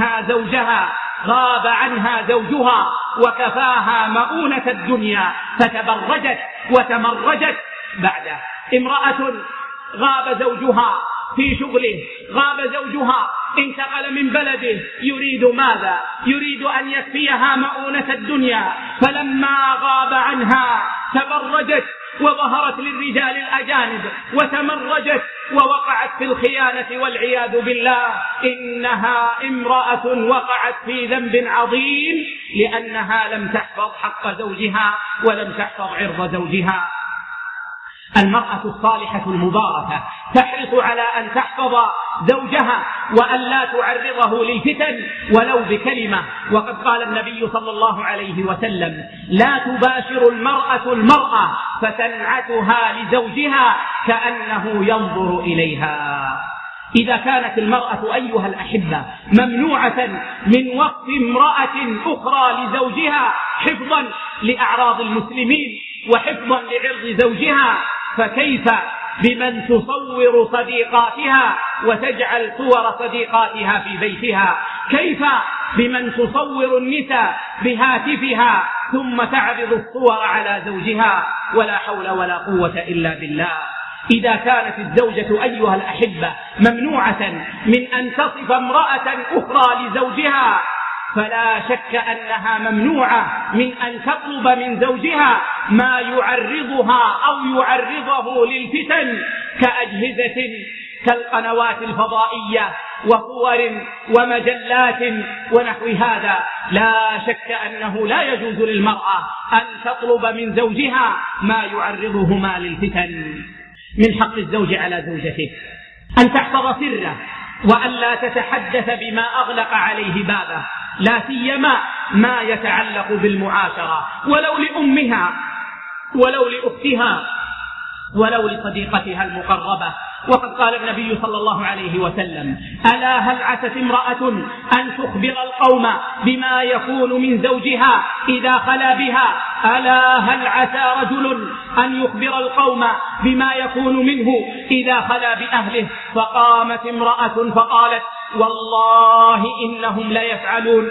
عنها زوجها وكفاها مؤونة الدنيا فتبرجت وتمرجت بعده. امرأة غاب زوجها في شغله، غاب زوجها انتقل من بلده، يريد ماذا؟ يريد أن يكفيها مؤونة الدنيا، فلما غاب عنها تبرجت وظهرت للرجال الأجانب وتمرجت ووقعت في الخيانة والعياذ بالله. إنها امرأة وقعت في ذنب عظيم لأنها لم تحفظ حق زوجها ولم تحفظ عرض زوجها. المرأة الصالحة المباركة تحرص على أن تحفظ زوجها وأن لا تعرضه للفتن ولو بكلمة. وقد قال النبي صلى الله عليه وسلم: لا تباشر المرأة فتنعتها لزوجها كأنه ينظر إليها. إذا كانت المرأة أيها الأحبة ممنوعة من وقف امرأة أخرى لزوجها حفظا لأعراض المسلمين وحفظا لعرض زوجها، فكيف بمن تصور صديقاتها وتجعل صور صديقاتها في بيتها؟ كيف بمن تصور النساء بهاتفها ثم تعرض الصور على زوجها؟ ولا حول ولا قوة إلا بالله. إذا كانت الزوجة أيها الأحبة ممنوعة من أن تصف امرأة أخرى لزوجها فلا شك أنها ممنوعة من أن تطلب من زوجها ما يعرضها أو يعرضه للفتن كأجهزة كالقنوات الفضائية وصور ومجلات ونحو هذا. لا شك أنه لا يجوز للمرأة أن تطلب من زوجها ما يعرضهما للفتن. من حق الزوج على زوجته أن تحفظ سره وأن لا تتحدث بما أغلق عليه بابه، لا سيما ما يتعلق بالمعاشرة، ولو لأمها ولو لأختها ولو لصديقتها المقربة. وقد قال النبي صلى الله عليه وسلم: ألا هل عست امرأة أن تخبر القوم بما يكون من زوجها إذا خلا بها؟ ألا هل عسى رجل أن يخبر القوم بما يكون منه إذا خلا بأهله؟ فقامت امرأة فقالت: والله إنهم ليفعلون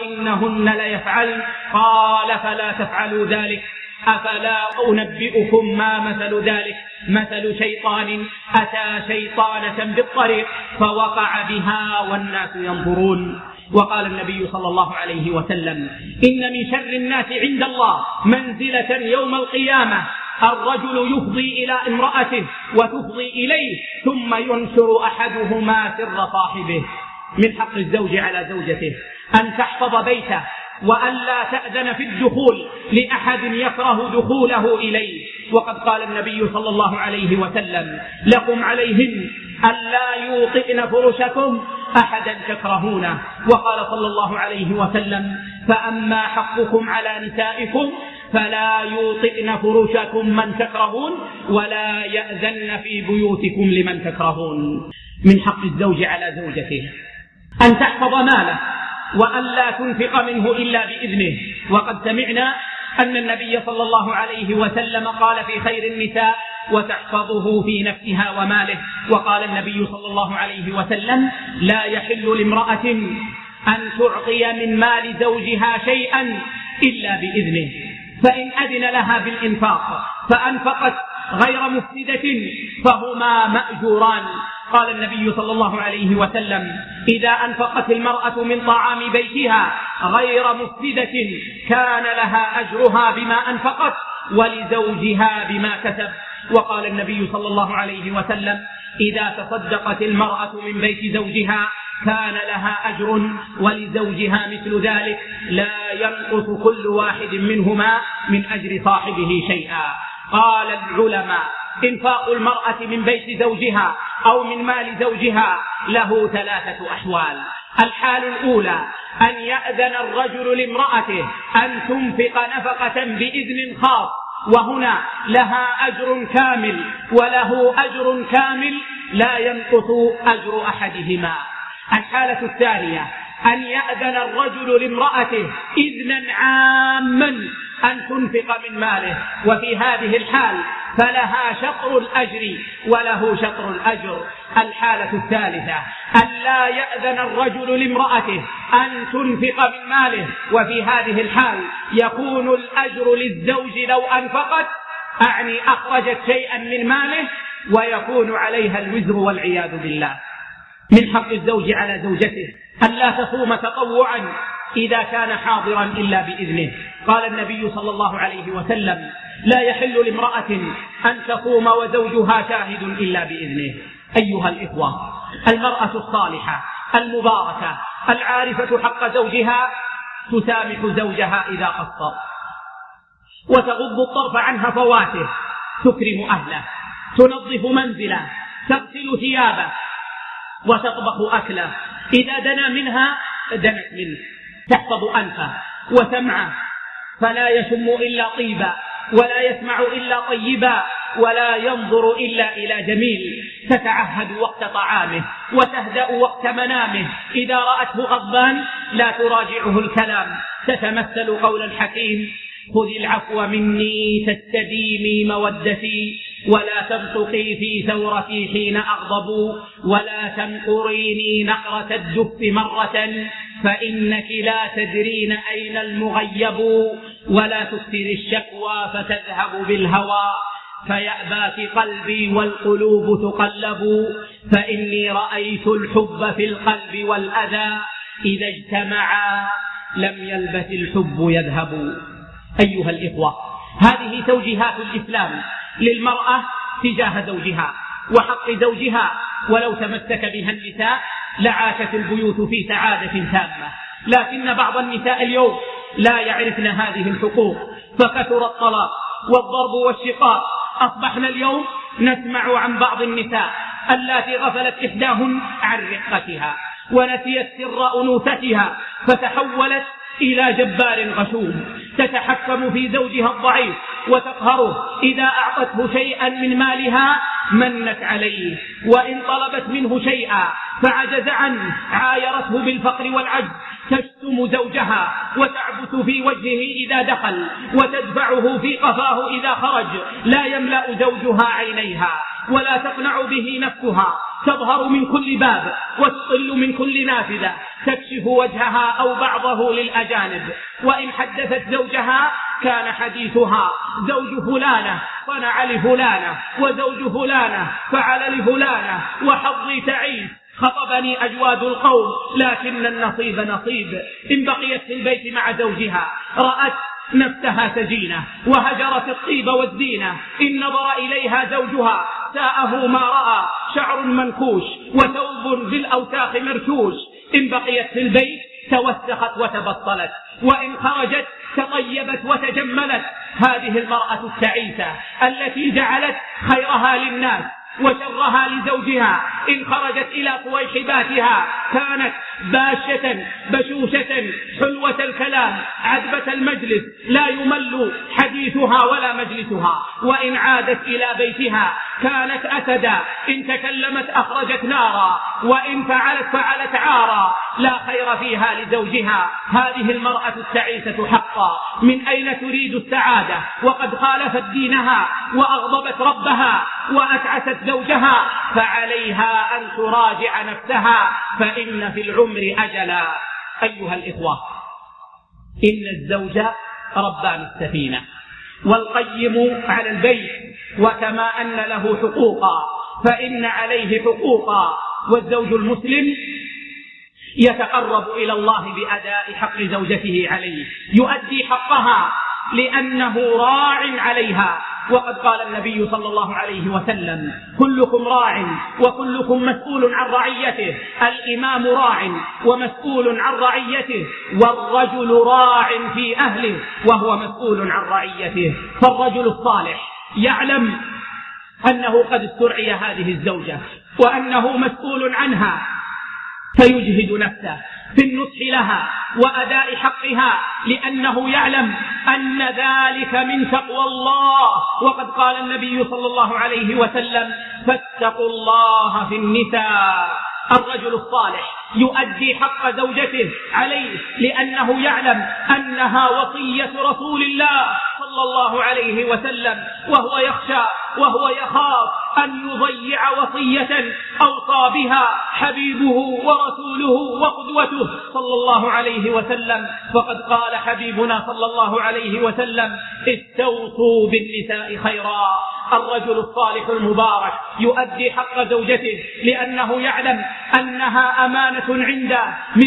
وإنهن ليفعلن. قال: فلا تفعلوا ذلك. أفلا أنبئكم ما مثل ذلك؟ مثل شيطان أتى شيطانة بالطريق فوقع بها والناس ينظرون. وقال النبي صلى الله عليه وسلم: إن من شر الناس عند الله منزلة يوم القيامة الرجل يفضي إلى امرأته وتفضي إليه ثم ينشر أحدهما سر صاحبه. من حق الزوج على زوجته أن تحفظ بيته وأن لا تأذن في الدخول لأحد يكره دخوله إليه. وقد قال النبي صلى الله عليه وسلم: لكم عليهن ألا يوطئن فرشكم أحدا تكرهونه. وقال صلى الله عليه وسلم: فأما حقكم على نسائكم فلا يوطئن فرشكم من تكرهون ولا يأذن في بيوتكم لمن تكرهون. من حق الزوج على زوجته أن تحفظ ماله وأن لا تنفق منه إلا بإذنه. وقد سمعنا أن النبي صلى الله عليه وسلم قال في خير النساء: وتحفظه في نفسها وماله. وقال النبي صلى الله عليه وسلم: لا يحل لامرأة أن تعطي من مال زوجها شيئا إلا بإذنه، فإن أذن لها بالإنفاق فأنفقت غير مفسدة فهما مأجوران. قال النبي صلى الله عليه وسلم: إذا أنفقت المرأة من طعام بيتها غير مفسدة كان لها أجرها بما أنفقت ولزوجها بما كسب. وقال النبي صلى الله عليه وسلم: إذا تصدقت المرأة من بيت زوجها كان لها أجر ولزوجها مثل ذلك، لا ينقص كل واحد منهما من أجر صاحبه شيئا. قال العلماء: إنفاق المرأة من بيت زوجها أو من مال زوجها له 3 أحوال. الحال الأولى أن يأذن الرجل لامرأته أن تنفق نفقة بإذن خاص، وهنا لها أجر كامل وله أجر كامل لا ينقص أجر أحدهما. الحالة الثانية أن يأذن الرجل لامرأته إذنا عاما أن تنفق من ماله، وفي هذه الحال فلها شطر الأجر وله شطر الأجر. الحالة الثالثة أن لا يأذن الرجل لامرأته أن تنفق من ماله، وفي هذه الحال يكون الأجر للزوج لو أنفقت، أعني أخرجت شيئا من ماله، ويكون عليها الوزر والعياذ بالله. من حق الزوج على زوجته أن لا تصوم تطوعا إذا كان حاضرا إلا بإذنه. قال النبي صلى الله عليه وسلم: لا يحل لامرأة أن تصوم وزوجها شاهد إلا بإذنه. أيها الإخوة، المرأة الصالحة المباركة العارفة حق زوجها تسامح زوجها إذا قصر، وتغض الطرف عن هفواته، تكرم أهله، تنظف منزله، تغسل ثيابه، وتطبخ أكله. إذا دنا منها دنت منه، تحفظ أنفه وسمعه فلا يشم إلا طيبا ولا يسمع إلا طيبا ولا ينظر إلا إلى جميل. تتعهد وقت طعامه وتهدأ وقت منامه. إذا رأته غضبان لا تراجعه الكلام، تتمثل قول الحكيم: خذي العفو مني تستديمي مودتي ولا تبصقي في ثورتي حين أغضب ولا تنقريني نقرة الدف مرة فإنك لا تدرين أين المغيب ولا تكثر الشكوى فتذهب بالهوى فيأباك قلبي والقلوب تقلب فإني رأيت الحب في القلب والأذى إذا اجتمعا لم يلبث الحب يذهب. أيها الإخوة، هذه توجيهات الإسلام للمرأة تجاه زوجها وحق زوجها، ولو تمسك بها النساء لعاشت البيوت في سعادة تامة. لكن بعض النساء اليوم لا يعرفن هذه الحقوق، فكثر الطلاق والضرب والشقاق. أصبحنا اليوم نسمع عن بعض النساء اللاتي غفلت إحداهن عن رقتها ونسيت سر أنوثتها، فتحولت إلى جبار غشوم تتحكم في زوجها الضعيف وتقهره. إذا أعطته شيئا من مالها منت عليه، وإن طلبت منه شيئا فعجز عنه عايرته بالفقر والعجز. تشتم زوجها وتعبث في وجهه إذا دخل وتدفعه في قفاه إذا خرج. لا يملأ زوجها عينيها ولا تقنع به نفسها، تظهر من كل باب وتطل من كل نافذة، تكشف وجهها أو بعضه للأجانب. وإن حدثت زوجها كان حديثها زوج فلانة صنع لفلانة، وزوج فلانة فعل لفلانة، وحظي تعيس، خطبني أجواد القوم لكن النصيب نصيب. إن بقيت في البيت مع زوجها رأت نفسها سجينة وهجرت الطيب والزينة. إن نظر إليها زوجها ساءه ما رأى، شعر منكوش وثوب بالأوساخ مرتوش. إن بقيت في البيت توسخت وتبطلت، وإن خرجت تطيبت وتجملت. هذه المرأة التعيسة التي جعلت خيرها للناس وشرها لزوجها. إن خرجت إلى صويحباتها كانت باشة بشوشة حلوة الكلام عذبة المجلس، لا يمل حديثها ولا مجلسها. وإن عادت إلى بيتها كانت أسدا، إن تكلمت أخرجت نارا، وإن فعلت عارا. لا خير فيها لزوجها. هذه المرأة التعيسة حقا من أين تريد السعادة وقد خالفت دينها وأغضبت ربها وأتعست زوجها؟ فعليها أن تراجع نفسها، فإن في العمر أجلا. أيها الإخوة، إن الزوج ربان السفينة والقيم على البيت، وكما أن له حقوقا فإن عليه حقوقا. والزوج المسلم يتقرب إلى الله بأداء حق زوجته عليه، يؤدي حقها لأنه راع عليها. وقد قال النبي صلى الله عليه وسلم: كلكم راع وكلكم مسؤول عن رعيته. الإمام راع ومسؤول عن رعيته، والرجل راع في أهله وهو مسؤول عن رعيته. فالرجل الصالح يعلم أنه قد استرعي هذه الزوجة وأنه مسؤول عنها، فيجهد نفسه في النصح لها وأداء حقها، لأنه يعلم أن ذلك من تقوى الله. وقد قال النبي صلى الله عليه وسلم: فاتقوا الله في النساء. الرجل الصالح يؤدي حق زوجته عليه لأنه يعلم أنها وصية رسول الله صلى الله عليه وسلم، وهو يخشى وهو يخاف أن يضيع وصية أوصى بها حبيبه ورسوله وقدوته صلى الله عليه وسلم. فقد قال حبيبنا صلى الله عليه وسلم: استوصوا بالنساء خيرا. الرجل الصالح المبارك يؤدي حق زوجته لأنه يعلم أنها أمانة عنده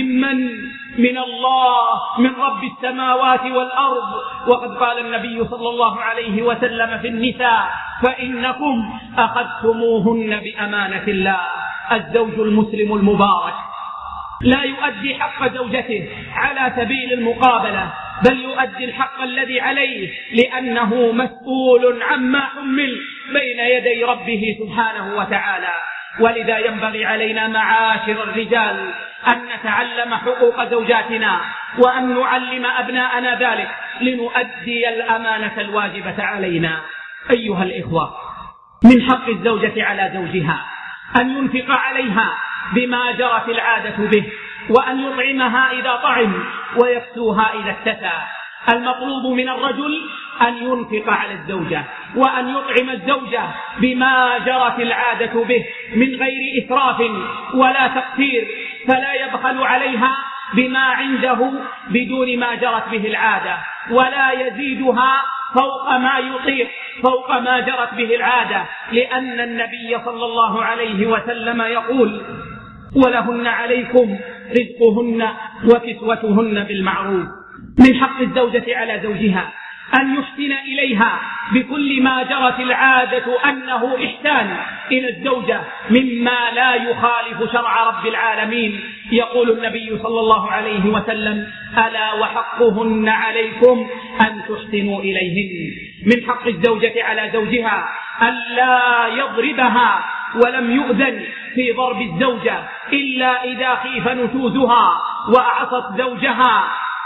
من الله، من رب السماوات والأرض. وقد قال النبي صلى الله عليه وسلم في النساء: فإنكم أخذتموهن بأمانة الله. الزوج المسلم المبارك لا يؤدي حق زوجته على سبيل المقابلة، بل يؤدي الحق الذي عليه لأنه مسؤول عما حمل بين يدي ربه سبحانه وتعالى. ولذا ينبغي علينا معاشر الرجال أن نتعلم حقوق زوجاتنا وأن نعلم أبناءنا ذلك لنؤدي الأمانة الواجبة علينا. أيها الإخوة، من حق الزوجة على زوجها أن ينفق عليها بما جرت العادة به، وأن يطعمها إذا طعم ويكسوها إذا اكتسى. المطلوب من الرجل أن ينفق على الزوجة وأن يطعم الزوجة بما جرت العادة به من غير إسراف ولا تقتير، فلا يبخل عليها بما عنده بدون ما جرت به العادة، ولا يزيدها فوق ما يطيق، فوق ما جرت به العادة، لأن النبي صلى الله عليه وسلم يقول: ولهن عليكم رزقهن وكسوتهن بالمعروف. من حق الزوجة على زوجها أن يحسن إليها بكل ما جرت العادة أنه إحسان إلى الزوجة مما لا يخالف شرع رب العالمين. يقول النبي صلى الله عليه وسلم: ألا وحقهن عليكم أن تحسنوا إليهن. من حق الزوجة على زوجها ألا يضربها، ولم يؤذن في ضرب الزوجة إلا إذا خيف نشوزها وأعصت زوجها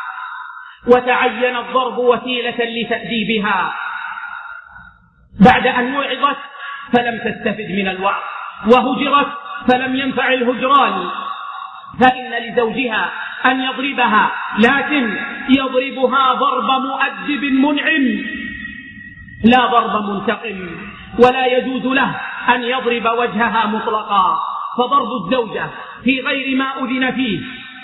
وتعين الضرب وسيلة لتأديبها بعد أن وعظت فلم تستفد من الوعظ، وهجرت فلم ينفع الهجران، فإن لزوجها أن يضربها، لكن يضربها ضرب مؤدب منعم لا ضرب منتقم. ولا يجوز له أن يضرب وجهها مطلقا، فضرب الزوجة في غير ما أذن فيه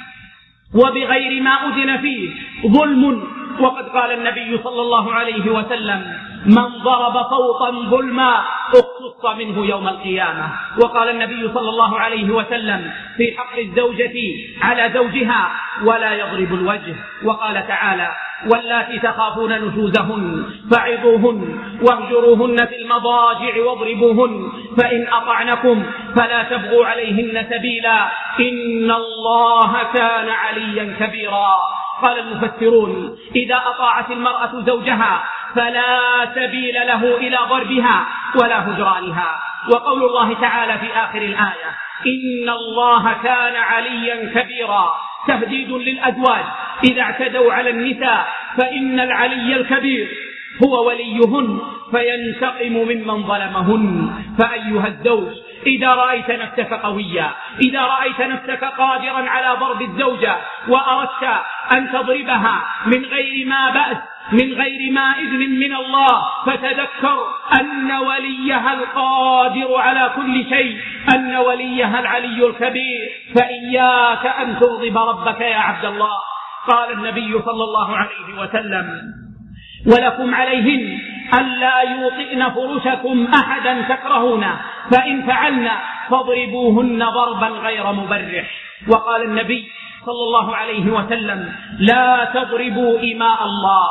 وبغير ما أذن فيه ظلم. وقد قال النبي صلى الله عليه وسلم: من ضرب صوتا ظلما اقتص منه يوم القيامة. وقال النبي صلى الله عليه وسلم في حق الزوجة على زوجها: ولا يضرب الوجه. وقال تعالى: واللاتي تخافون نشوزهن فعظوهن واهجروهن في المضاجع واضربوهن، فإن أطعنكم فلا تبغوا عليهن سبيلا إن الله كان عليا كبيرا. قال المفسرون: إذا أطاعت المرأة زوجها فلا سبيل له إلى ضربها ولا هجرانها. وقول الله تعالى في آخر الآية: إن الله كان عليا كبيرا، تهديد للأزواج إذا اعتدوا على النساء، فإن العلي الكبير هو وليهن فينتقم ممن ظلمهن. فأيها الزوج، إذا رأيت نفسك قويا، إذا رأيت نفسك قادرا على ضرب الزوجة وأردت أن تضربها من غير ما بأس، من غير ما إذن من الله، فتذكر أن وليها القادر على كل شيء، أن وليها العلي الكبير، فإياك أن تغضب ربك يا عبد الله. قال النبي صلى الله عليه وسلم: ولكم عليهن ألا يوطئن فرشكم أحدا تكرهونه، فإن فعلن فاضربوهن ضربا غير مبرح. وقال النبي صلى الله عليه وسلم: لا تضربوا إماء الله.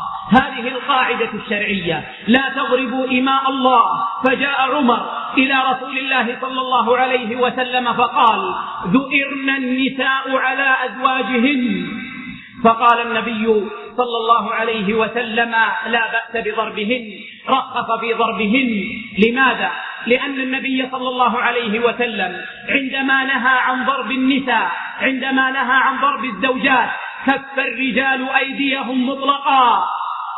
هذه القاعدة الشرعية: لا تضربوا إماء الله. فجاء عمر إلى رسول الله صلى الله عليه وسلم فقال: ذئرن النساء على أزواجهن. فقال النبي صلى الله عليه وسلم: لا بأس بضربهن، رخص في ضربهن. لماذا؟ لأن النبي صلى الله عليه وسلم عندما نهى عن ضرب النساء، عندما نهى عن ضرب الزوجات، كف الرجال أيديهم مطلقا،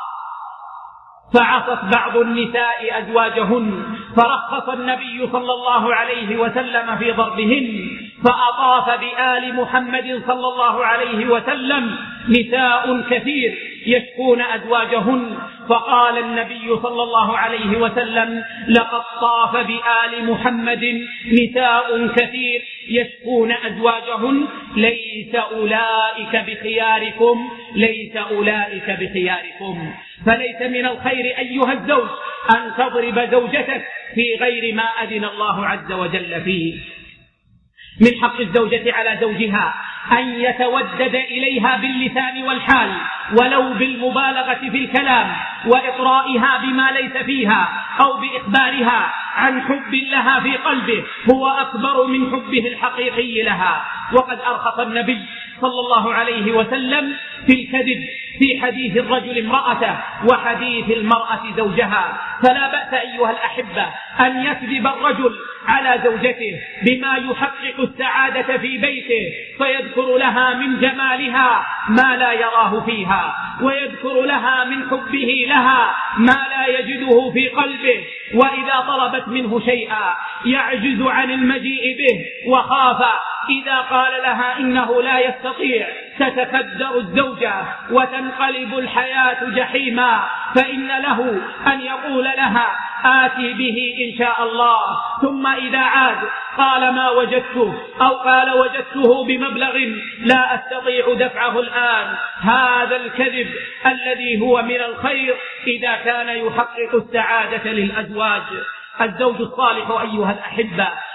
فعصت بعض النساء أزواجهن، فرخص النبي صلى الله عليه وسلم في ضربهن. فأطاف بآل محمد صلى الله عليه وسلم نساء كثير يشكون أزواجهن، فقال النبي صلى الله عليه وسلم: لقد طاف بآل محمد نساء كثير يشكون أزواجهن، ليس أولئك بخياركم، ليس أولئك بخياركم. فليس من الخير أيها الزوج أن تضرب زوجتك في غير ما أذن الله عز وجل فيه. من حق الزوجة على زوجها أن يتودد إليها باللسان والحال، ولو بالمبالغة في الكلام وإطرائها بما ليس فيها، أو بإخبارها عن حب لها في قلبه هو أكبر من حبه الحقيقي لها. وقد أرخص النبي صلى الله عليه وسلم في الكذب في حديث الرجل امرأته وحديث المرأة زوجها. فلا بأس أيها الأحبة أن يكذب الرجل على زوجته بما يحقق السعادة في بيته، فيذكر لها من جمالها ما لا يراه فيها، ويذكر لها من حبه لها ما لا يجده في قلبه، وإذا طلبت منه شيئا يعجز عن المجيء به، وخاف إذا قال لها إنه لا يستطيع تتكدر الزوجة وتنقلب الحياة جحيما، فإن له أن يقول لها: آتي به إن شاء الله. ثم إذا عاد قال: ما وجدته، أو قال: وجدته بمبلغ لا أستطيع دفعه الآن. هذا الكذب الذي هو من الخير إذا كان يحقق السعادة للأزواج. الزوج الصالح أيها الأحبة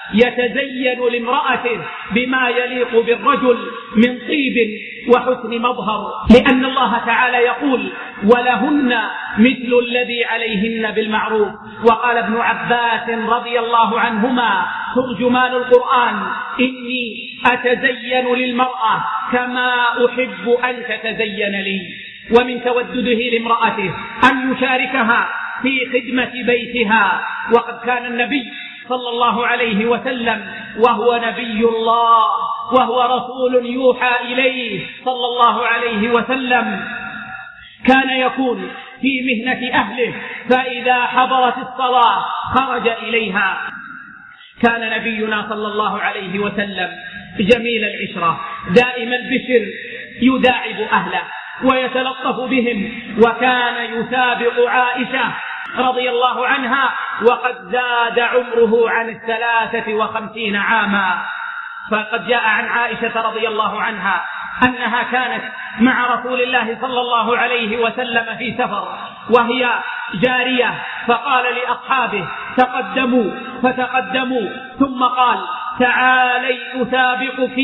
يتزين لامرأته بما يليق بالرجل من طيب وحسن مظهر، لأن الله تعالى يقول ولهن مثل الذي عليهن بالمعروف. وقال ابن عباس رضي الله عنهما ترجمان القرآن إني أتزين للمرأة كما أحب أن تتزين لي. ومن تودده لامرأته أن يشاركها في خدمة بيتها، وقد كان النبي صلى الله عليه وسلم وهو نبي الله وهو رسول يوحى إليه صلى الله عليه وسلم كان يكون في مهنة أهله، فإذا حضرت الصلاة خرج إليها. كان نبينا صلى الله عليه وسلم جميل العشرة دائم البشر، يداعب أهله ويتلطف بهم، وكان يسابق عائشة رضي الله عنها وقد زاد عمره عن 53 عاما. فقد جاء عن عائشة رضي الله عنها أنها كانت مع رسول الله صلى الله عليه وسلم في سفر وهي جارية، فقال لأصحابه تقدموا فتقدموا، ثم قال تعالي أسابقك،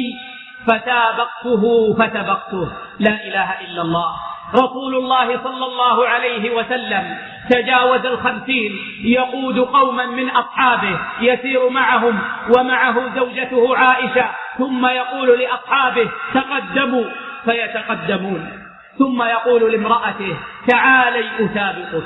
فسابقته فسبقته. لا إله إلا الله. رسول الله صلى الله عليه وسلم تجاوز 50، يقود قوما من أصحابه يسير معهم ومعه زوجته عائشة، ثم يقول لأصحابه تقدموا فيتقدمون، ثم يقول لامرأته تعالي أسابقك،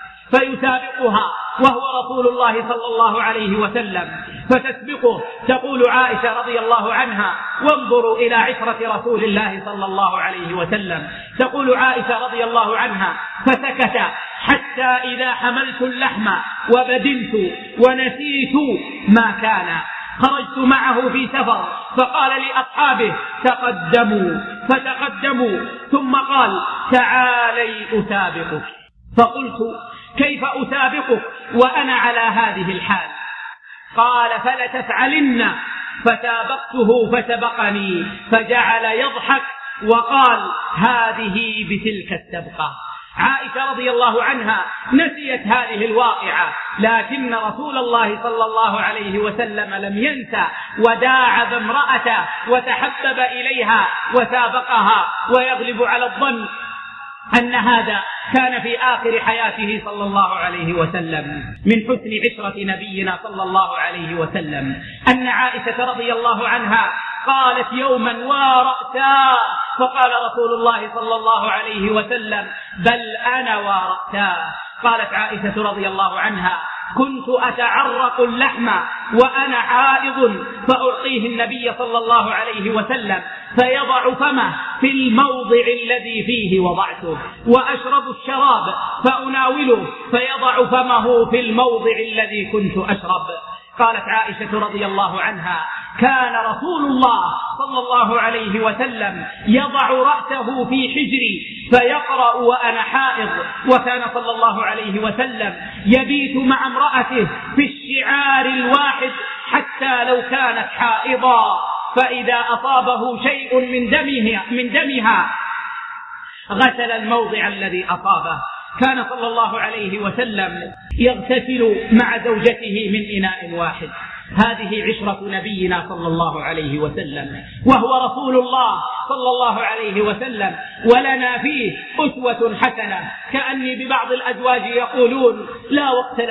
فيسابقها وهو رسول الله صلى الله عليه وسلم، فتسبقه. تقول عائشة رضي الله عنها وانظروا إلى عشرة رسول الله صلى الله عليه وسلم، تقول عائشة رضي الله عنها فسكت حتى إذا حملت اللحم وبدلت ونسيت ما كان، خرجت معه في سفر فقال لأصحابه تقدموا فتقدموا، ثم قال تعالي أسابقك، فقلت كيف أسابقك وأنا على هذه الحال؟ قال فلتفعلن، فسابقته فسبقني، فجعل يضحك وقال هذه بتلك السبقة. عائشة رضي الله عنها نسيت هذه الواقعة، لكن رسول الله صلى الله عليه وسلم لم ينسى، وداعب امرأته وتحبب إليها وسابقها، ويغلب على الظن أن هذا كان في آخر حياته صلى الله عليه وسلم. من حسن عشرة نبينا صلى الله عليه وسلم أن عائشة رضي الله عنها قالت يوما ورأسا، فقال رسول الله صلى الله عليه وسلم بل أنا ورأسا. قالت عائشة رضي الله عنها كنت أتعرق اللحم وأنا حائض، فأعطيه النبي صلى الله عليه وسلم فيضع فمه في الموضع الذي فيه وضعته، وأشرب الشراب فأناوله فيضع فمه في الموضع الذي كنت أشرب. قالت عائشة رضي الله عنها كان رسول الله صلى الله عليه وسلم يضع رأسه في حجري فيقرأ وأنا حائض، وكان صلى الله عليه وسلم يبيت مع امرأته في الشعار الواحد حتى لو كانت حائضا، فإذا أصابه شيء من دمها غسل الموضع الذي أصابه. كان صلى الله عليه وسلم يغتسل مع زوجته من إناء واحد. هذه عشرة نبينا صلى الله عليه وسلم، وهو رسول الله صلى الله عليه وسلم، ولنا فيه أسوة حسنة. كأني ببعض الأزواج يقولون لا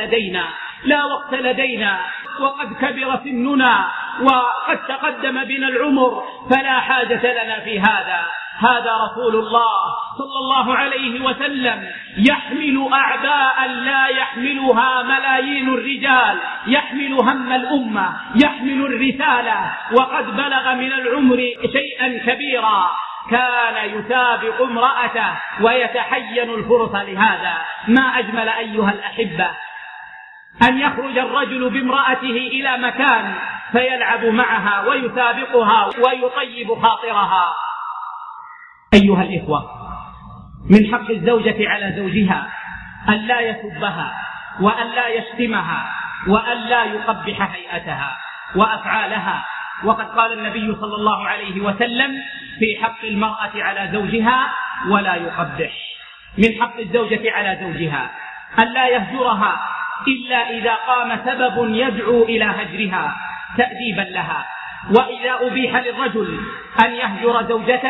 وقت لدينا وقد كبر سننا وقد تقدم بنا العمر، فلا حاجة لنا في هذا. هذا رسول الله صلى الله عليه وسلم يحمل أعباء لا يحملها ملايين الرجال، يحمل هم الأمة، يحمل الرسالة، وقد بلغ من العمر شيئا كبيرا. كان يسابق امرأته ويتحين الفرصة لهذا. ما أجمل أيها الأحبة أن يخرج الرجل بامرأته إلى مكان فيلعب معها ويسابقها ويطيب خاطرها. أيها الإخوة، من حق الزوجة على زوجها أن لا يسبها وأن لا يشتمها وأن لا يقبح هيئتها وأفعالها. وقد قال النبي صلى الله عليه وسلم في حق المرأة على زوجها ولا يقبح. من حق الزوجة على زوجها أن لا يهجرها إلا إذا قام سبب يدعو إلى هجرها، تأديبا لها. وإذا أبيح للرجل أن يهجر زوجته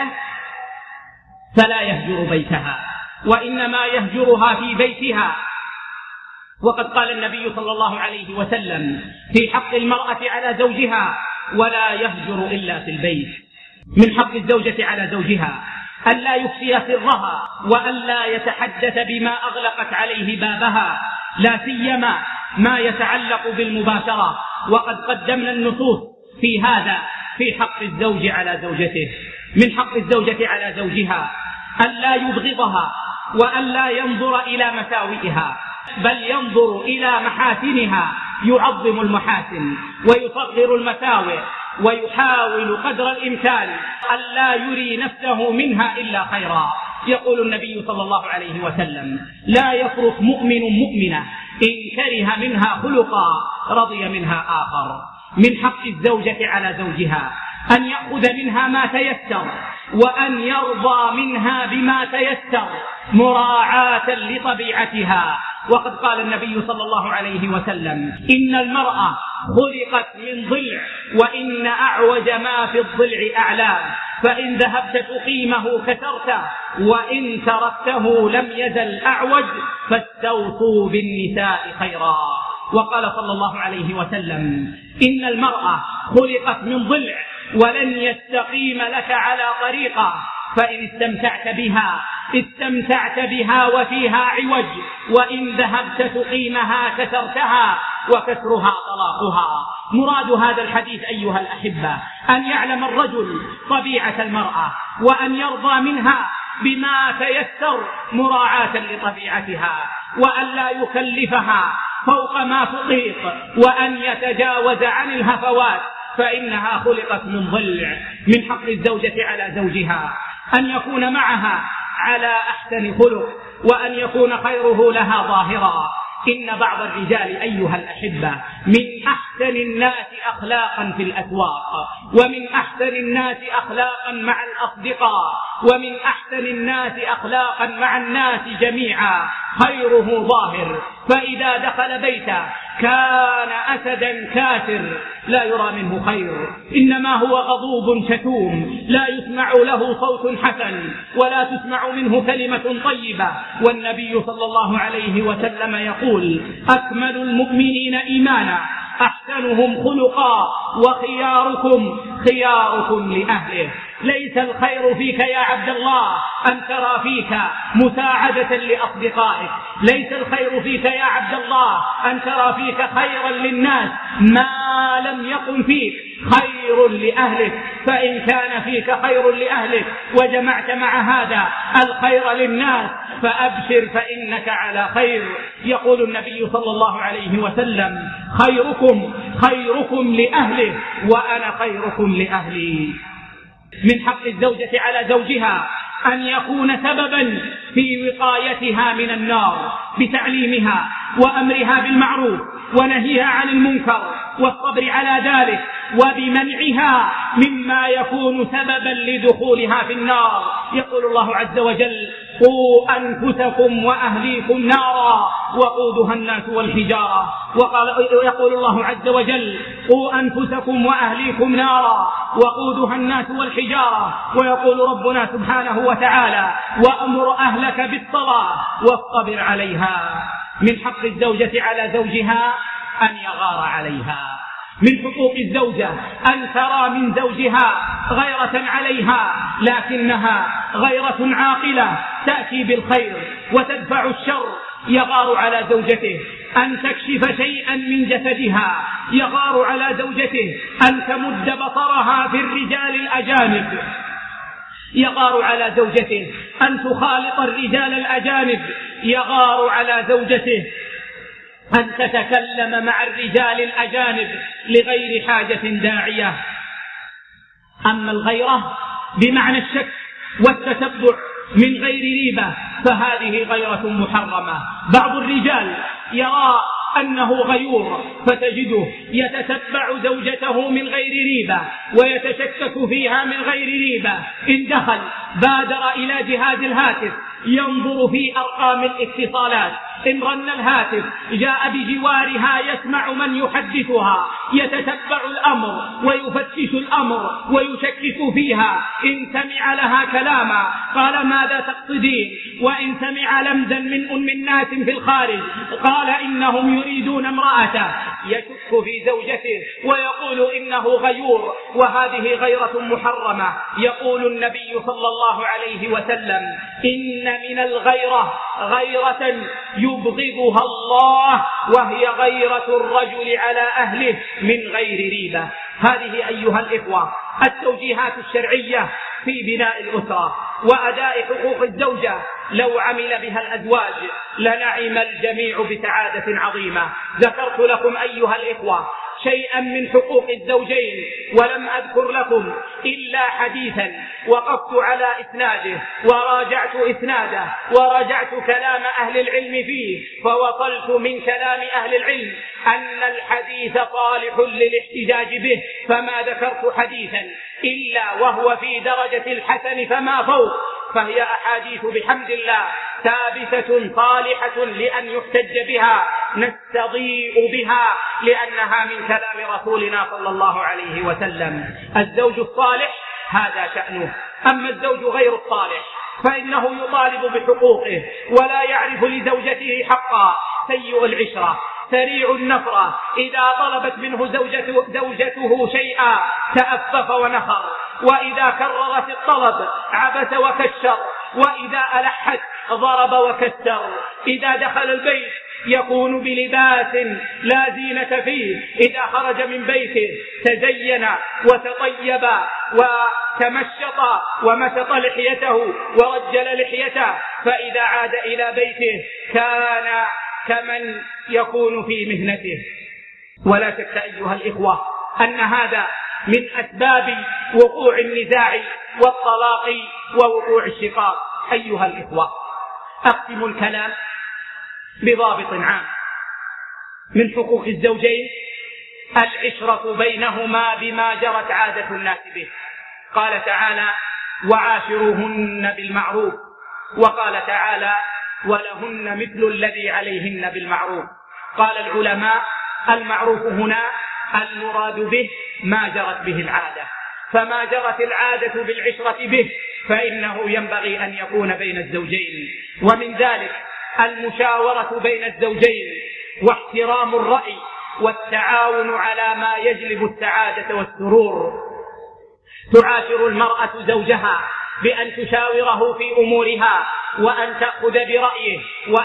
فلا يهجر بيتها، وإنما يهجرها في بيتها. وقد قال النبي صلى الله عليه وسلم في حق المرأة على زوجها: ولا يهجر إلا في البيت. من حق الزوجة على زوجها ألا يفشي سرها، وألا يتحدث بما أغلقت عليه بابها، لا سيما ما يتعلق بالمباشرة. وقد قدمنا النصوص في هذا في حق الزوج على زوجته. من حق الزوجة على زوجها ألا يبغضها، وألا ينظر إلى مساوئها، بل ينظر إلى محاسنها، يعظم المحاسن ويصغر المساوئ، ويحاول قدر الإمكان ألا يري نفسه منها إلا خيرا. يقول النبي صلى الله عليه وسلم: لا يفرق مؤمن مؤمنة إن كره منها خلقا رضي منها آخر. من حق الزوجة على زوجها أن يأخذ منها ما تيسر، وأن يرضى منها بما تيسر مراعاة لطبيعتها. وقد قال النبي صلى الله عليه وسلم: إن المرأة خلقت من ضلع، وإن أعوج ما في الضلع أعلاه، فإن ذهبت تقيمه كسرته، وإن تركته لم يزل أعوج، فاستوصوا بالنساء خيرا. وقال صلى الله عليه وسلم: إن المرأة خلقت من ضلع، ولن يستقيم لك على طريقة، فإن استمتعت بها وفيها عوج، وإن ذهبت تقيمها كسرتها، وكسرها طلاقها. مراد هذا الحديث أيها الأحبة أن يعلم الرجل طبيعة المرأة، وأن يرضى منها بما تيسر مراعاة لطبيعتها، وأن لا يكلفها فوق ما تطيق، وأن يتجاوز عن الهفوات، فإنها خلقت من ضلع. من حق الزوجة على زوجها أن يكون معها على أحسن خلق، وأن يكون خيره لها ظاهرا. إن بعض الرجال أيها الأحبة من أحسن الناس أخلاقا في الأسواق، ومن أحسن الناس أخلاقا مع الأصدقاء، ومن أحسن الناس أخلاقا مع الناس جميعا، خيره ظاهر، فإذا دخل بيته كان أسدا كاسر لا يرى منه خير، إنما هو غضوب شتوم لا يسمع له صوت حسن، ولا تسمع منه كلمة طيبة. والنبي صلى الله عليه وسلم يقول: أكمل المؤمنين إيمانا أحسنهم خلقا، وخياركم خياركم لأهله. ليس الخير فيك يا عبد الله أن ترى فيك مساعدة لأصدقائك، ليس الخير فيك يا عبد الله أن ترى فيك خيرا للناس ما لم يكن فيك خير لأهلك. فإن كان فيك خير لأهلك وجمعت مع هذا الخير للناس فأبشر، فإنك على خير. يقول النبي صلى الله عليه وسلم: خيركم خيركم لأهله، وأنا خيركم لأهلي. من حق الزوجة على زوجها أن يكون سببا في وقايتها من النار بتعليمها وأمرها بالمعروف ونهيها عن المنكر والصبر على ذلك، وبمنعها مما يكون سببا لدخولها في النار. يقول الله عز وجل: قوا أنفسكم وأهليكم نارا وقودها الناس والحجارة. ويقول الله عز وجل: قوا أنفسكم وأهليكم نارا وقودها الناس والحجارة. ويقول ربنا سبحانه وتعالى: وأمر أهلك بالصلاة واصطبر عليها. من حق الزوجة على زوجها أن يغار عليها. من حقوق الزوجة أن ترى من زوجها غيرة عليها، لكنها غيرة عاقلة تأتي بالخير وتدفع الشر. يغار على زوجته أن تكشف شيئا من جسدها، يغار على زوجته أن تمد بصرها في الرجال الأجانب، يغار على زوجته أن تخالط الرجال الأجانب، يغار على زوجته أن تتكلم مع الرجال الأجانب لغير حاجة داعية. أما الغيرة بمعنى الشك والتتبع من غير ريبة فهذه غيرة محرمة. بعض الرجال يرى أنه غيور فتجده يتتبع زوجته من غير ريبة ويتشكك فيها من غير ريبة. إن دخل بادر إلى جهاز الهاتف ينظر في أرقام الاتصالات، إن رن الهاتف جاء بجوارها يسمع من يحدثها، يتتبع الأمر ويفتش الأمر ويشكك فيها. إن سمع لها كلاما قال ماذا تقصدين؟ وإن سمع لمزا من ناس في الخارج قال إنهم يريدون امرأته، يشك في زوجته ويقول إنه غيور، وهذه غيرة محرمة. يقول النبي صلى الله عليه وسلم إن من الغيرة غيرة يبغضها الله، وهي غيرة الرجل على أهله من غير ريبة. هذه أيها الإخوة التوجيهات الشرعية في بناء الأسرة وأداء حقوق الزوجة. لو عمل بها الأزواج لنعم الجميع بسعادة عظيمة. ذكرت لكم أيها الإخوة شيئا من حقوق الزوجين، ولم أذكر لكم إلا حديثا وقفت على إسناده وراجعت إسناده وراجعت كلام أهل العلم فيه، فوصلت من كلام أهل العلم أن الحديث صالح للاحتجاج به، فما ذكرت حديثا إلا وهو في درجة الحسن فما فوق، فهي أحاديث بحمد الله ثابتة صالحة لأن يحتج بها، نستضيء بها لأنها من كلام رسولنا صلى الله عليه وسلم. الزوج الصالح هذا شأنه، أما الزوج غير الصالح فإنه يطالب بحقوقه ولا يعرف لزوجته حقا. سيء العشرة سريع النفرة، إذا طلبت منه زوجته شيئا تأفف ونخر، وإذا كررت الطلب عبس وكشر، وإذا ألحت ضرب وكسر. إذا دخل البيت يكون بلباس لا زينة فيه، إذا خرج من بيته تزين وتطيب وتمشط ومشط لحيته ورجل لحيته، فإذا عاد إلى بيته كان كمن يكون في مهنته. ولا شك أيها الإخوة أن هذا من أسباب وقوع النزاع والطلاق ووقوع الشقاق. أيها الإخوة أختم الكلام بضابط عام من حقوق الزوجين: العشرة بينهما بما جرت عادة الناس به. قال تعالى: وعاشروهن بالمعروف، وقال تعالى: ولهن مثل الذي عليهن بالمعروف. قال العلماء: المعروف هنا المراد به ما جرت به العادة، فما جرت العادة بالعشرة به فإنه ينبغي أن يكون بين الزوجين، ومن ذلك المشاورة بين الزوجين واحترام الرأي والتعاون على ما يجلب السعادة والسرور. تعاشر المرأة زوجها بأن تشاوره في أمورها، وأن تأخذ برأيه،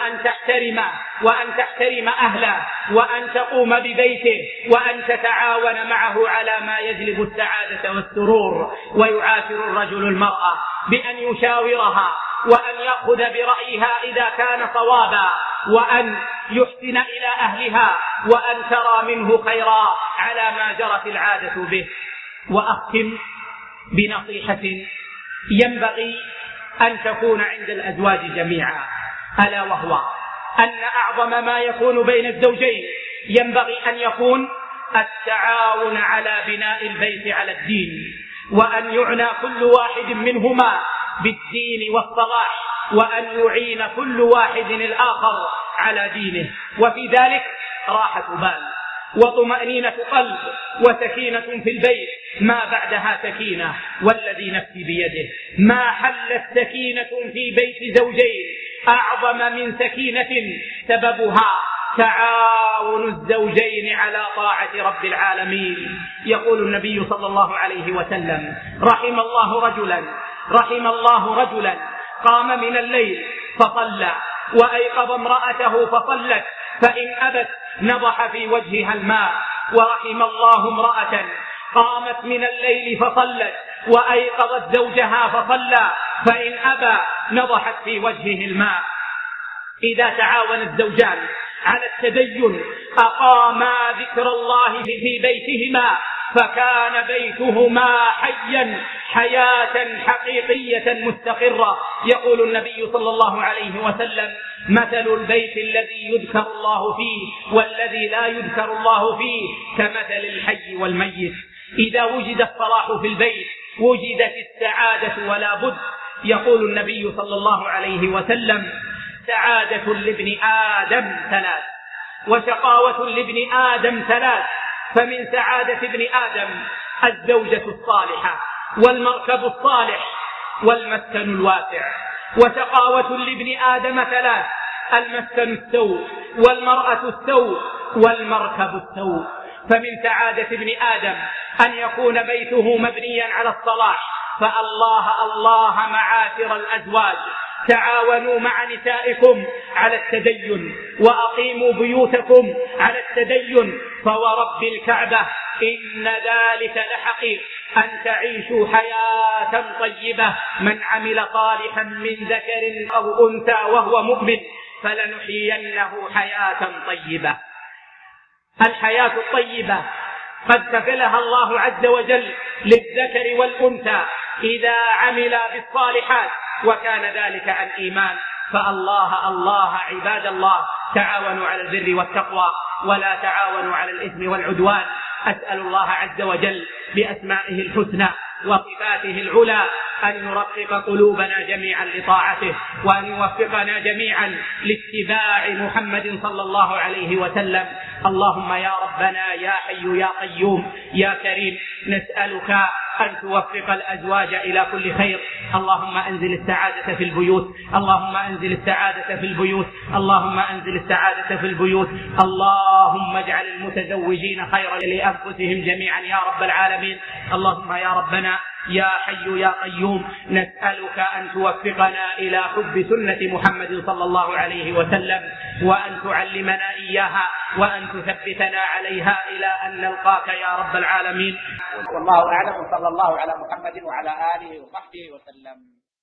وأن تحترم أهله، وأن تقوم ببيته، وأن تتعاون معه على ما يجلب السعادة والسرور. ويعاشر الرجل المرأة بأن يشاورها وأن يأخذ برأيها إذا كان صوابا، وأن يحسن إلى أهلها، وأن ترى منه خيرا على ما جرت العادة به. وأختم بنصيحة ينبغي أن تكون عند الأزواج جميعا، ألا وهو أن أعظم ما يكون بين الزوجين ينبغي أن يكون التعاون على بناء البيت على الدين، وأن يعنى كل واحد منهما بالدين والصلاح، وأن يعين كل واحد الآخر على دينه، وفي ذلك راحة بال وطمأنينة قلب وسكينة في البيت ما بعدها سكينة. والذي نفسي بيده ما حلت سكينة في بيت زوجين أعظم من سكينة سببها تعاون الزوجين على طاعة رب العالمين. يقول النبي صلى الله عليه وسلم: رحم الله رجلا قام من الليل فصلى وأيقظ امرأته فصلت، فإن أبت نضح في وجهها الماء. ورحم الله امرأة قامت من الليل فصلت وأيقظت زوجها فصلى، فإن أبى نضحت في وجهه الماء. إذا تعاون الزوجان على التدين أقاما ذكر الله في بيتهما فكان بيتهما حيا حياة حقيقية مستقرة. يقول النبي صلى الله عليه وسلم: مثل البيت الذي يذكر الله فيه والذي لا يذكر الله فيه كمثل الحي والميت. إذا وجد الصلاح في البيت وجدت السعادة ولا بد. يقول النبي صلى الله عليه وسلم: سعادة لابن آدم ثلاث، وشقاوة لابن آدم ثلاث: فمن سعادة ابن آدم الزوجة الصالحة والمركب الصالح والمسكن الواسع. وشقاوة لابن آدم ثلاث: المسكن السوء والمرأة السوء والمركب السوء. فمن سعادة ابن آدم أن يكون بيته مبنيا على الصلاح. الله معاشر الأزواج، تعاونوا مع نسائكم على التدين وأقيموا بيوتكم على التدين، فورب الكعبة إن ذلك لحقيق أن تعيشوا حياة طيبة. من عمل صالحا من ذكر أو أنثى وهو مؤمن فلنحيينه حياة طيبة. الحياة الطيبة قد كفلها الله عز وجل للذكر والأنثى إذا عمل بالصالحات، وكان ذلك عن إيمان. الله عباد الله، تعاونوا على البر والتقوى ولا تعاونوا على الإثم والعدوان. أسأل الله عز وجل بأسمائه الحسنى وصفاته العلى أن يرقق قلوبنا جميعا لطاعته، وأن يوفقنا جميعا لاتباع محمد صلى الله عليه وسلم. اللهم يا ربنا يا حي يا قيوم يا كريم، نسألك أن توفق الأزواج إلى كل خير. اللهم أنزل السعادة في البيوت، اللهم أنزل السعادة في البيوت، اللهم أنزل السعادة في البيوت. اللهم اجعل المتزوجين خيرا لأنفسهم جميعا يا رب العالمين. اللهم يا ربنا يا حي يا قيوم، نسألك أن توفقنا إلى حب سنة محمد صلى الله عليه وسلم، وأن تعلمنا إياها، وأن تثبتنا عليها إلى أن نلقاك يا رب العالمين. والله أعلم، وصلى الله على محمد وعلى آله وصحبه وسلم.